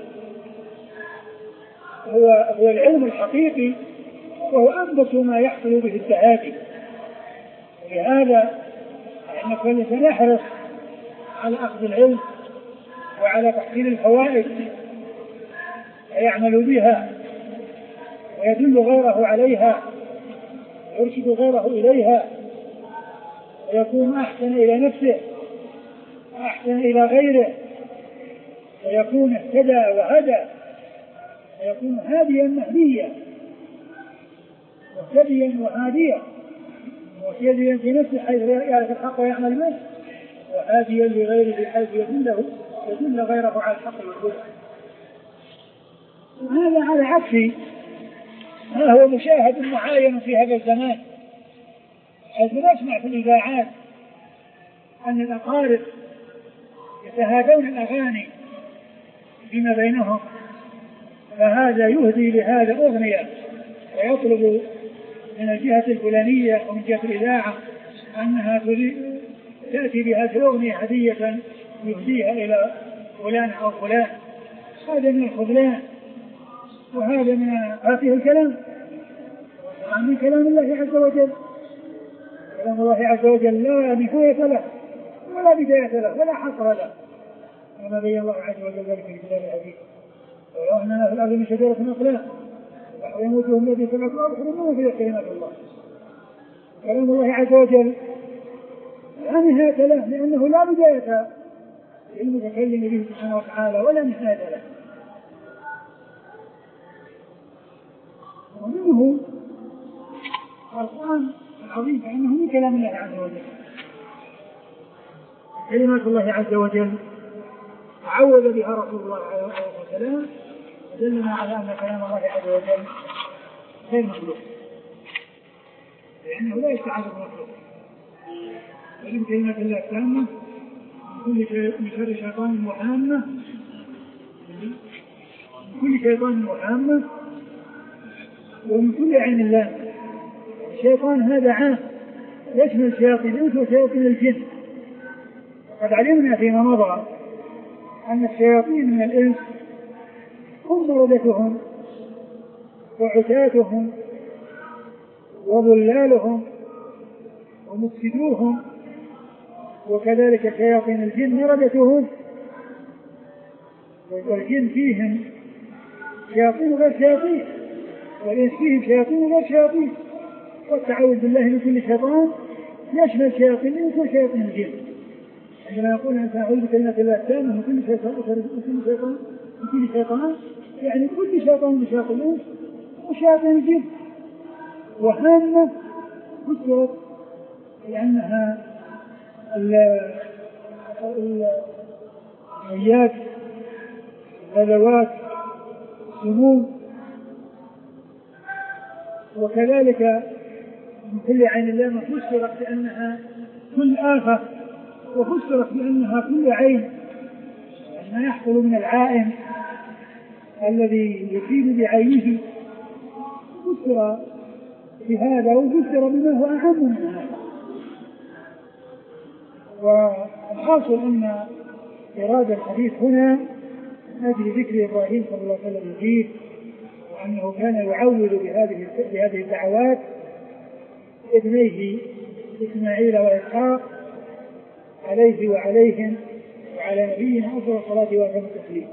هو هو العلم الحقيقي، وهو أنبت ما يحصل به التهادي. ولهذا يعني كل إنسان يحرص على أخذ العلم وعلى تحصيل الفوائد ويعمل بها ويدل غيره عليها ويرشد غيره إليها، ويكون أحسن إلى نفسه وأحسن إلى غيره، ويكون اهتدى وهدى، ويكون هاديا مهديا، مهتديا وهاديا، مهتديا في نفسه حيث يعرف الحق ويعمل به، وهاديا لغيره حيث يدله يدل غيره على الحق والهدى. وهذا على عكس ما هو مشاهد معاين في هذا الزمان، حيث نسمع في الإذاعات أن الأقارب يتهادون الأغاني فيما بينهم، فهذا يهدي لهذا أغنية ويطلب من الجهة الفلانية ومن جهة الإذاعة أنها تأتي بهذه الأغنية هدية يهديها إلى فلان أو فلان. هذا من الخذلان، وهذا من هاته الكلام من كلام الله عز وجل. كلام الله عز وجل لا نهاية له ولا بداية له ولا حصر له، كما بين الله عز وجل ذلك في كتاب العزيز. ولو أننا في الأرض من شجرة أقلام ويموتهم الذي سمعت الأرض حرمون في كلمات الله. كلام الله عز وجل لا نهاية له، لأنه لا بداية للمتكلم به سبحانه وتعالى ولا نهاية له. ومنه القرآن العظيم فإنه من كلام الله عز وجل، كلمات الله عز وجل عوذ بها رسول الله عليه الصلاة والسلام، ودلنا على أن كلام الله عز وجل غير مخلوق، لأنه لا يستعاذ بمخلوق. ومن كلمات الله التامة من شر شيطان وهامة، من كل شيطان وهامة، ومن كل عين لامة. الشيطان هذا عام يشمل شياطين الإنس وشياطين الجن. وقد علمنا فيما مضى أن الشياطين من الإنس هم مردتهم وعتاتهم وضلالهم ومفسدوهم، وكذلك شياطين الجن مردتهم، والجن فيهم شياطين غير شياطين، والإنس فيهم شياطين غير شياطين. والتعوذ بالله من كل شيطان يشمل شياطين الإنس وشياطين الجن. عندما يقول أن أعوذ بكلمات الله التامة من كل شيطان من كل شيطان من كل شيطان يعني كل شيطان من شياطين الإنس وشياطين الجن. وهامة فسرت لأنها الغيات الغلوات السموم، وكذلك من كل عين لامة فسرت بأنها كل آفة، وفسرت بأنها كل عين، ما يحصل من العائن الذي يصيب بعينه فسر بهذا، وفسر بما هو أهم من هذا. والحاصل أن إرادة الحديث هنا أجل ذكر إبراهيم صلى الله عليه وسلم فيه، وأنه كان يعول بهذه بهذه الدعوات ابنيه إسماعيل وإسحاق عليه وعليهم وعلى نبينا أفضل الصلاة وأتم التسليم.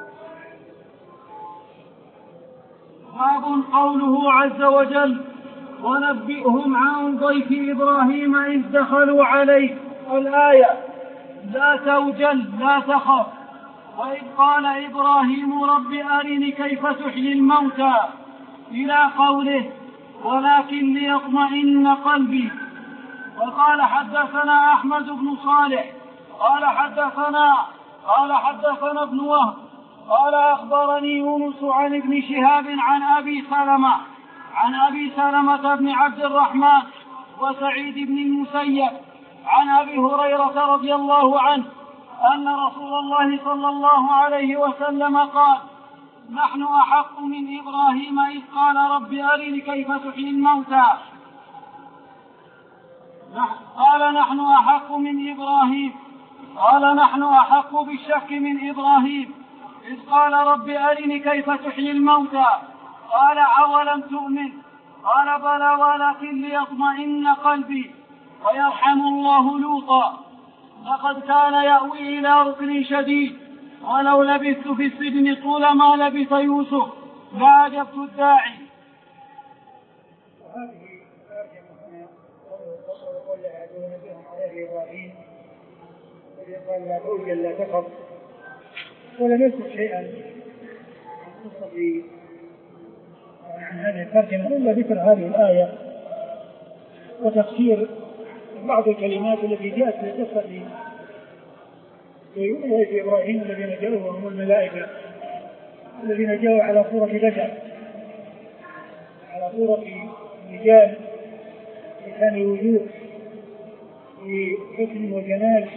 باب قوله عز وجل: ونبئهم عن ضيف إبراهيم إذ دخلوا عليه. الآية: لا توجل لا تخف. وإذ قال إبراهيم رب أرني كيف تحيي الموتى إلى قوله: ولكن ليطمئن قلبي. وقال حدثنا أحمد بن صالح قال حدثنا قال حدثنا ابن وهب قال أخبرني يونس عن ابن شهاب عن أبي سلمة عن أبي سلمة بن عبد الرحمن وسعيد بن المسيب عن أبي هريرة رضي الله عنه أن رسول الله صلى الله عليه وسلم قال: نحن أحق من إبراهيم إذ قال رب أرني كيف تحيي الموتى. قال: نحن أحق من إبراهيم قال: نحن أحق بالشك من إبراهيم إذ قال رب أرني كيف تحيي الموتى. قال: أولم تؤمن؟ قال: بلى ولكن ليطمئن قلبي. ويرحم الله لوطا: لقد كان يأوي إلى ركن شديد ولو لبثت في السجن طول ما لبث يوسف لأجبت الداعي. وهذه ترجمة قول ونبئهم على إبراهيم الذي قال: لا توجل لا تخف. ولم يذكر شيئا عن هذه الترجمة إلا ذكر هذه الآية وتفسير بعض الكلمات التي جاءت في القصة في إبراهيم الذين جاءوا وهم الملائكة الذين جاءوا على صورة بشر، على صورة رجال لسان الوجوه في حسن وجمال.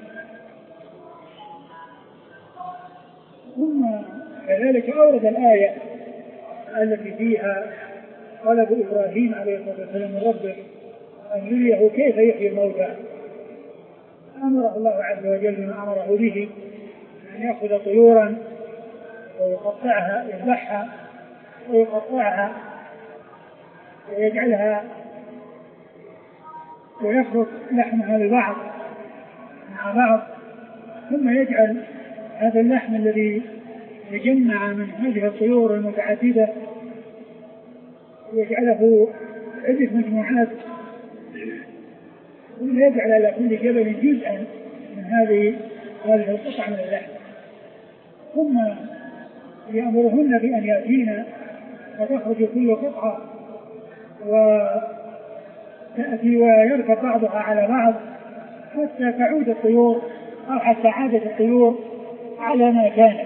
ثم كذلك أورد الآية التي فيها طلب إبراهيم عليه الصلاة والسلام من ربه أن يريه كيف يحيي الموتى. أمره الله عز وجل بما أمره به أن يأخذ طيورا ويقطعها يذبحها ويقطعها ويجعلها ويخلط لحمها لبعض مع بعض، ثم يجعل هذا اللحم الذي يجمع من هذه الطيور المتعددة يجعله عدة مجموعات ثم يجعل على كل جبل جزءا من هذه هذه القطع من اللحم، ثم يأمرهن بأن يأتين فتخرج كل قطعة وتأتي ويركب بعضها على بعض حتى تعود الطيور أو حتى عادت الطيور على ما كانت.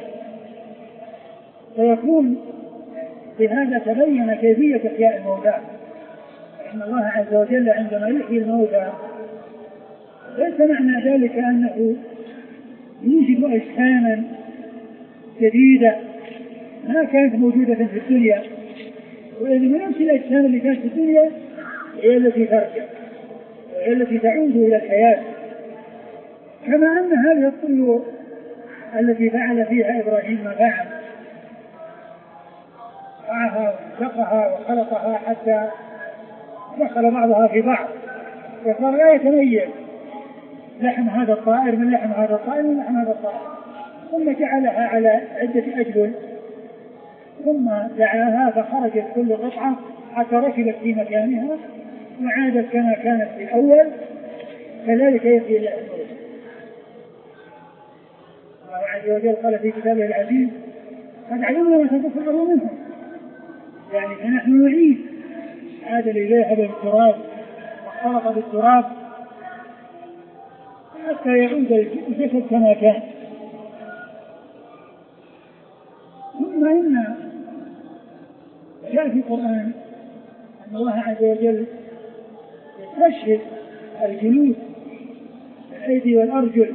فيكون بهذا تبين كيفية إحياء الموتى، إن الله عز وجل عندما يحيي الموتى ليس معنى ذلك أنه يوجد أجساما جديدة ما كانت موجودة في الدنيا، وإذن نفس الأجسام اللي كانت في الدنيا هي التي ترجع وهي التي تعود إلى الحياة. كما أن هذه الطيور التي فعل فيها إبراهيم ما فعل، رعاها وسقها وخلطها حتى دخل بعضها في بعض وصار لا يتميز لحم هذا الطائر من لحم هذا الطائر من لحم هذا الطائر، ثم جعلها على عدة أجل ثم دعاها فخرجت كل قطعة حتى ركبت في مكانها وعادت كما كانت في الأول. كذلك يحيي الله الموتى. الله عز وجل قال في كتابه العزيز قد علمنا ما تنقص الأرض منهم، يعني فنحن نعيد عاد إليها بالتراب واختلط بالتراب حتى يعود الجسد كما كان. ثم إن جاء في القرآن أن الله عز وجل يستشهد الجلود الأيدي والأرجل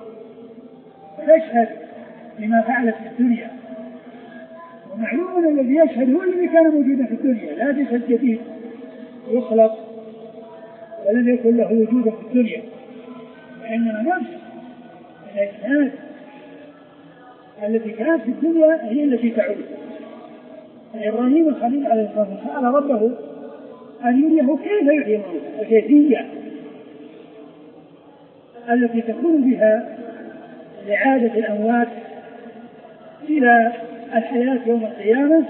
تشهد بما فعلت في الدنيا، ومعلوم أن الذي يشهد هو الذي كان موجودا في الدنيا، لا جسد جديد يخلق ولم يكن له وجودا في الدنيا، وإنما نفس الأجساد التي كانت في الدنيا هي التي تعود. إبراهيم الخليل عليه الصلاة والسلام سأل ربه أن يريه كيف يحيي الموتى، الكيفية التي تكون بها إعادة الأموات إلى الحياة يوم القيامة.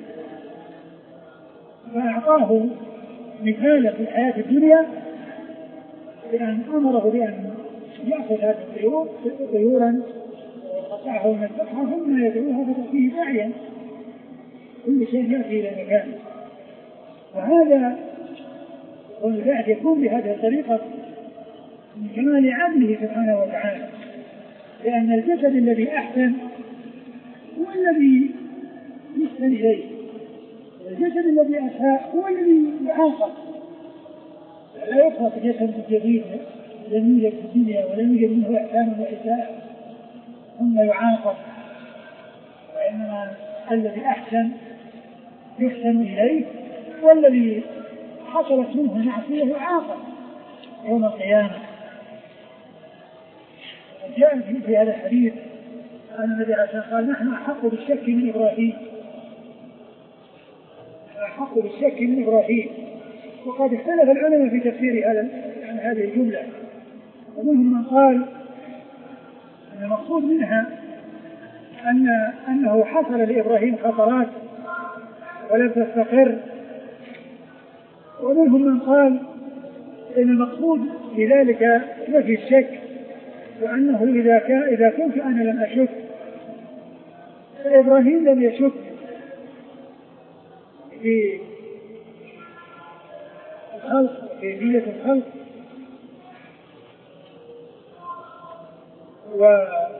فأعطاه مثالا في الحياة الدنيا بأن أمره بأن يأخذ هذه الطيور طيورا ويقطعها ويمسحها ثم يدعوها فتأتيه داعيا، كل شيء يأتي إلى مكانه. وهذا والبعث يكون بهذه الطريقة من كمال عدله سبحانه وتعالى، لأن الجسد الذي أحسن هو الذي يحسن إليه، والجسد الذي أساء هو الذي يعاقب. لا يخلق جسد جديد لم يوجد في الدنيا ولم يوجد منه إحسان وإساءة ثم يعاقب، وإنما الذي أحسن يحسن إليه، والذي حصلت منه معصية يعاقب يوم القيامة. جاء في هذا الحديث أن النبي عليه الصلاة والسلام قال نحن أحق بالشك من إبراهيم، أحق بالشك من إبراهيم. وقد اختلف العلماء في تفسير هذا يعني هذه الجملة، ومنهم من قال أن المقصود منها أن أنه حصل لإبراهيم خطرات ولم تستقر، ومنهم من قال إن المقصود بذلك نفي الشك، وأنه إذا كان إذا كنت أنا لم أشك فإبراهيم لم يشك في الخلق وكيفية الخلق. و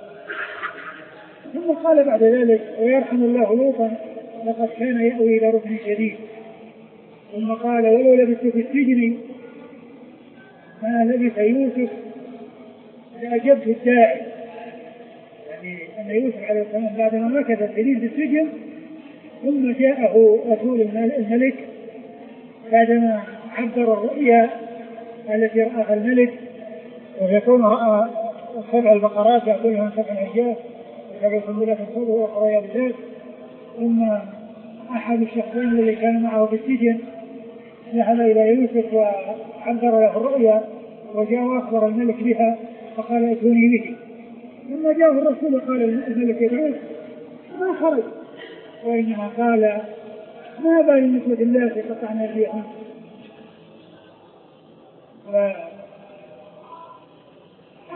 ثم قال بعد ذلك ويرحم الله لوطا لقد كان يأوي إلى ركن شديد. ثم قال ولو لبثت في السجن ما لبث يوسف لأجبت الداعي، يعني أن يوسف عليه السلام بعدما مكث سنين في السجن ثم جاءه رسول الملك بعدما عبر الرؤيا التي رآها الملك، ويكون رأى سبع البقرات يأكلها سبع عجاف وسبع سنبلات خضر وأخرى يابسات. ثم أحد الشخصين الذي كان معه في السجن ذهب إلى يوسف وعبر له الرؤيا وجاء وأخبر الملك بها فقال ائتوني به. لما جاءه الرسول قال الملك يدعوه ما خرج، وإنما قال ما بال نسوة الله قطعنا فيهم.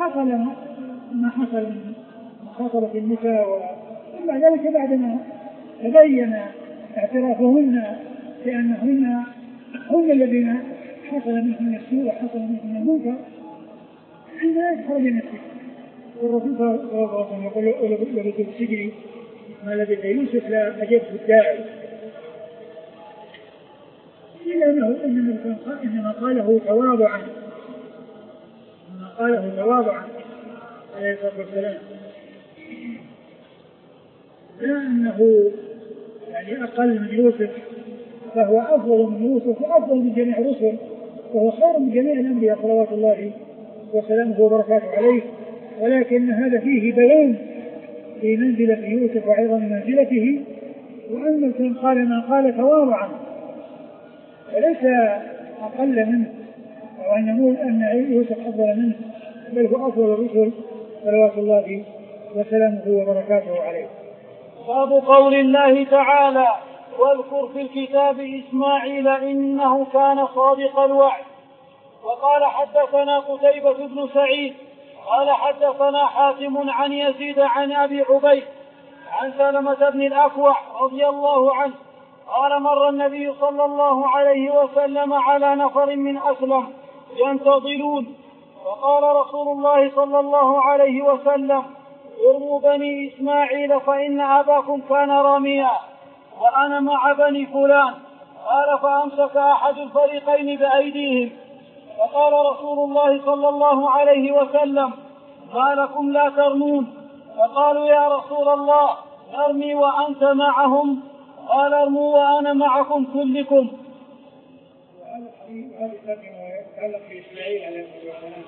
حصل ما حصل من مخاطبة النساء، ومع ذلك بعدما تبين اعترافهن بأنهن هم الذين حصل منهم السوء وحصل منهم المنكر، عندما خرج من السجن. والرسول صلى الله عليه وسلم يقول لبث في السجن ما لبث يوسف لا أجبت الداعي، إلا أنه إنما قاله تواضعا، إنما قاله تواضعا عليه الصلاة والسلام، لا أنه يعني أقل من يوسف، فهو أفضل من يوسف وأفضل من جميع الرسل، وهو خير من جميع الأنبياء صلوات الله وسلامه وبركاته عليه. ولكن هذا فيه بيان في منزلة يوسف وعظم منزلته، وأن الإنسان قال ما قال تواضعا وليس أقل منه، أو أن نقول أن يوسف أفضل منه، بل هو أفضل الرسل صلوات الله وسلامه وبركاته عليه. باب قول الله تعالى: واذكر في الكتاب إسماعيل إنه كان صادق الوعد. وقال حدثنا قتيبة بن سعيد قال حدثنا حاتم عن يزيد عن أبي عبيد عن سلمة بن الأكوع رضي الله عنه قال: مر النبي صلى الله عليه وسلم على نفر من أسلم ينتظرون، وقال رسول الله صلى الله عليه وسلم: ارموا بني إسماعيل فإن أباكم كان راميا وأنا مع بني فلان. قال: فأمسك أحد الفريقين بأيديهم، فقال رسول الله صلى الله عليه وسلم: ما لكم لا ترمون؟ فقالوا: يا رسول الله نرمي وأنت معهم. قال: ارموا وأنا معكم كلكم. وهذا يتعلق بإسماعيل عليه الصلاة والسلام،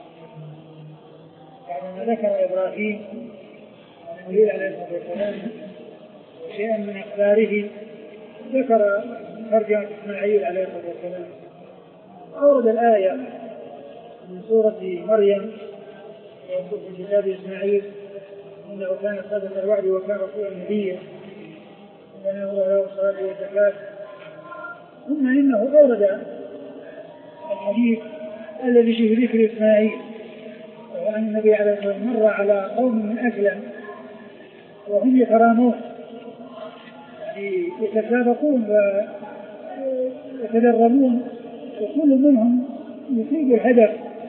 بعدما ذكر إبراهيم عليه الصلاة والسلام شيئا من أخباره ذكر ترجمة إسماعيل عليه الصلاة والسلام، أورد الآية من سورة مريم: واذكر في كتاب إسماعيل إنه كان صادق الوعد وكان رسولا نبيا وكان يأمر له الصلاة والزكاة. ثم إنه أورد الحديث الذي فيه ذكر إسماعيل، وأن النبي عليه الصلاة والسلام مر على قوم من أسلم وهم يترامون، يعني يتسابقون ويتدربون، وكل منهم يصيب الهدف،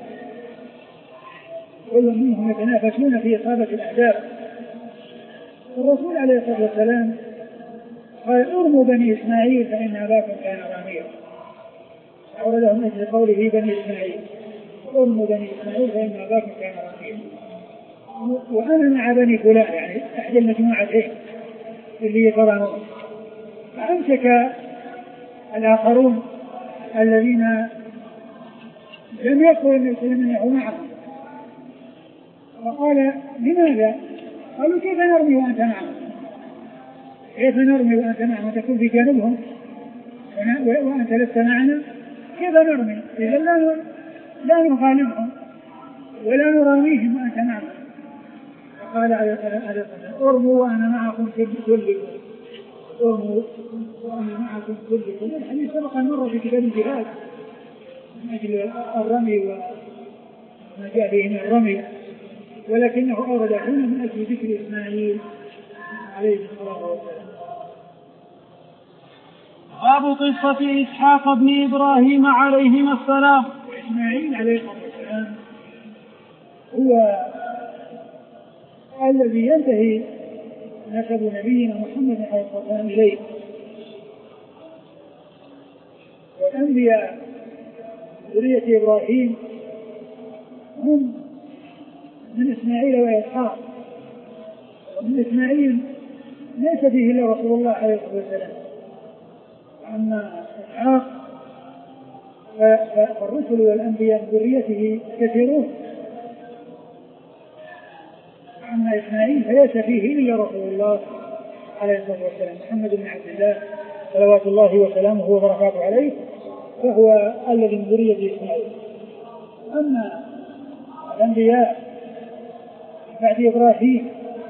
كل منهم يتنافسون في إصابة الأهداف. الرسول عليه الصلاة والسلام قال: ارموا بني إسماعيل فإن أباكم كان راميا. أوردهم مثل قوله بني إسماعيل: ارموا بني إسماعيل فإن أباكم كان راميا، وأنا مع بني فلان، يعني أحد المجموعتين اللي يترامون. فأمسك الآخرون الذين لم يقل أن يسلمنه معهم، وقال: لماذا؟ قالوا: كيف نرمي وأنت معهم؟ كيف نرمي وأنت معهم وتكون في جانبهم وأنت لست معنا؟ كيف نرمي؟ إذا لا لا نغالبهم ولا نراميهم وأنت معهم. فقال عليه الصلاة والسلام: ارموا وأنا معكم كلكم، ارموا وأنا معكم كلكم. الحديث سبق أن مر في كتاب الجهاد من أجل الرمي وما جاء فيه من الرمي، ولكنه أورد هنا من أجل ذكر إسماعيل عليه الصلاة والسلام. باب قصة إسحاق بن إبراهيم عليهما السلام. إسماعيل عليه الصلاة والسلام هو الذي ينتهي نسب نبينا محمد عليه الصلاة والسلام إليه، والأنبياء ذرية إبراهيم هم من إسماعيل وإسحاق، ومن إسماعيل ليس فيه إلا رسول الله عليه الصلاة والسلام. أما إسحاق فالرسل والأنبياء ذريته كثيرون، أما إسماعيل فليس فيه إلا رسول الله عليه الصلاة والسلام محمد بن عبد الله صلوات الله وسلامه وبركاته عليه، فهو الذي من ذرية إسماعيل. أما الأنبياء بعد إبراهيم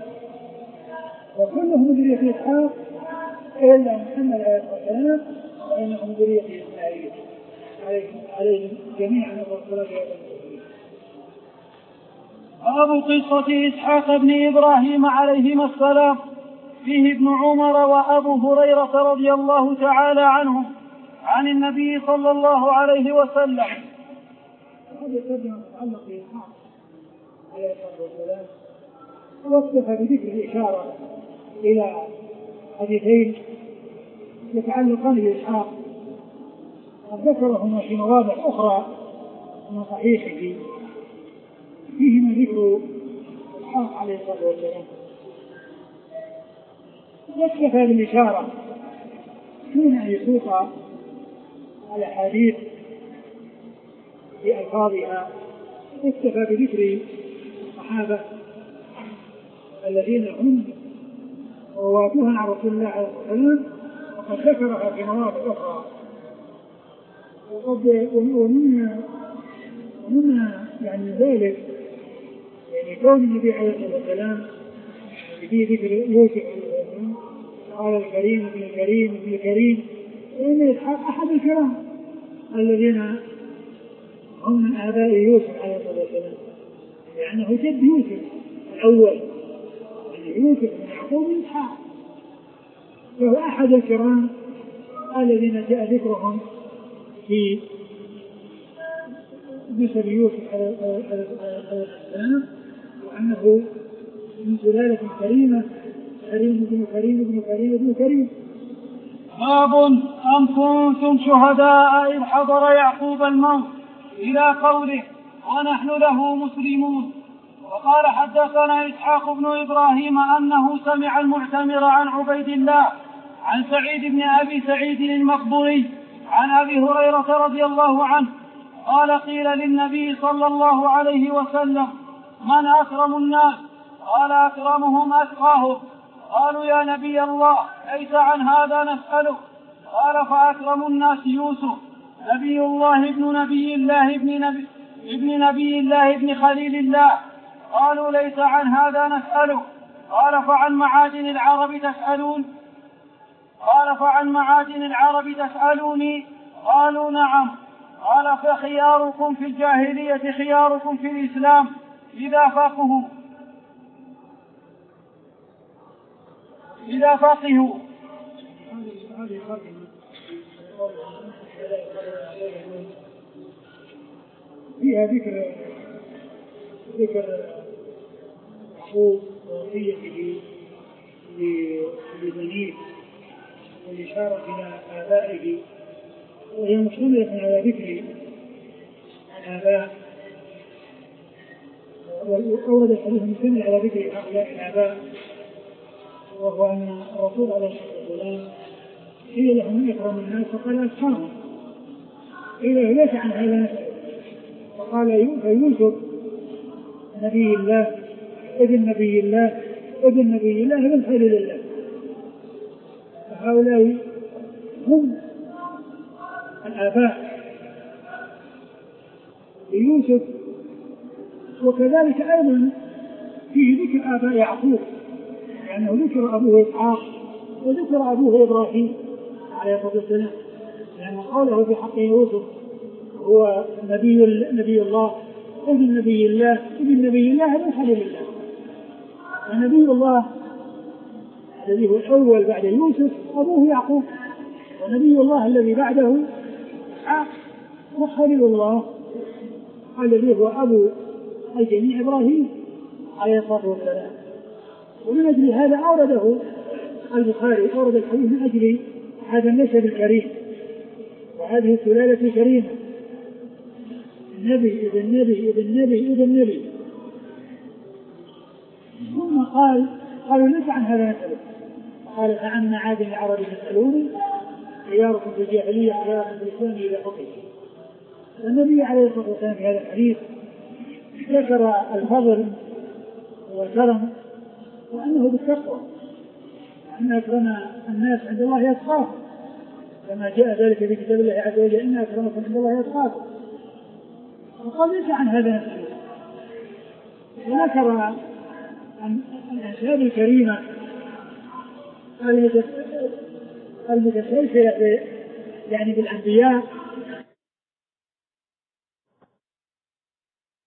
وكلهم من ذرية إسحاق إلا محمد عليه الصلاة والسلام فإنهم من ذرية إسماعيل عليهم جميعا الصلاة والسلام. باب قصة إسحاق بن إبراهيم عليهما السلام فيه ابن عمر وأبو هريرة رضي الله تعالى عنهم عن النبي صلى الله عليه وسلم. هذا يتبع متعلق بإسحاق عليه الصلاة والسلام، واكتفى بذكر الإشارة إلى حديثين يتعلقان بإسحاق قد ذكرهما في مواضع أخرى من صحيحه فيهما ذكر إسحاق عليه الصلاة والسلام، واكتفى بالإشارة دون أن يسوق الأحاديث بألفاظها، اكتفى بذكر الصحابة الذين هم رواتها عن رسول الله عليه الصلاة والسلام، وقد ذكرها في مواضع أخرى. وقد ومن ومن يعني ذلك يعني كون النبي عليه الصلاة والسلام في ذكر يوسف قال الكريم ابن الكريم ابن الكريم، وإن إسحاق أحد الكرام الذين هم من آباء يوسف عليه الصلاة والسلام، لأنه يعني جد يوسف الأول، يعني يوسف من يعقوب بن إسحاق، فهو أحد الكرام الذين جاء ذكرهم في نسب يوسف عليه السلام، وأنه من سلالة كريمة، كريم ابن كريم ابن كريم ابن كريم. باب أم كنتم شهداء إذ حضر يعقوب الموت إلى قوله ونحن له مسلمون. وقال حدثنا إسحاق بن إبراهيم أنه سمع المعتمر عن عبيد الله عن سعيد بن أبي سعيد المقبوري عن أبي هريرة رضي الله عنه قال قيل للنبي صلى الله عليه وسلم من أكرم الناس؟ قال أكرمهم أتقاهم. قالوا يا نبي الله ليس عن هذا نسأله. قال فأكرم الناس يوسف نبي الله ابن نبي الله ابن نبي, ابن نبي الله ابن خليل الله. قالوا ليس عن هذا نسأله. قال فعن معادن العرب تسألون قال فعن معادن العرب تسألوني؟ قالوا نعم. قال فخياركم في الجاهلية خياركم في الإسلام إذا فقهوا إذا فقهوا. فيها ذكر ذكر حقوق وصيته لبنيه والإشارة إلى آبائه، وهي مشتملة على ذكر الآباء، وأورد الحديث مشتمل على ذكر هؤلاء الآباء، وهو أن الرسول عليه الصلاة والسلام قيل له من أكرم الناس فقال أتقاهم. قيل له ليس عن هذا نسأل. فقال فيوسف نبي الله ابن نبي الله ابن نبي الله ابن خليل الله. فهؤلاء هم الآباء ليوسف، وكذلك أيضا فيه ذكر آباء يعقوب، لأنه يعني ذكر أبوه إسحاق وذكر أبوه إبراهيم عليه الصلاة والسلام، لأن قوله في حق يوسف هو نبي, نبي الله ابن نبي الله ابن نبي الله ابن خليل الله. ونبي الله الذي هو الأول بعد يوسف أبوه يعقوب، ونبي الله الذي بعده إسحاق، وخليل الله الذي هو أبو الجميع إبراهيم عليه الصلاة والسلام. ومن أجل هذا أورده البخاري أورد الحديث من أجل هذا النسب الكريم وهذه السلالة الكريمة، النبي ابن النبي ابن النبي ابن النبي. ثم قال قالوا ليس عن هذا نسأله. قال فعن معادن العرب تسألوني خياركم في الجاهلية خياركم في الإسلام إذا فقهوا. النبي عليه الصلاة والسلام في هذا الحديث ذكر الفضل والكرم وأنه بالتقوى، أن أكرم الناس عند الله يتقاهم، كما جاء ذلك في كتاب الله عز وجل إن أكرمكم عند الله يتقاكم. وقال ليس عن هذا نسأله. وذكر الأنساب الكريمة المتسلسلة يعني بالأنبياء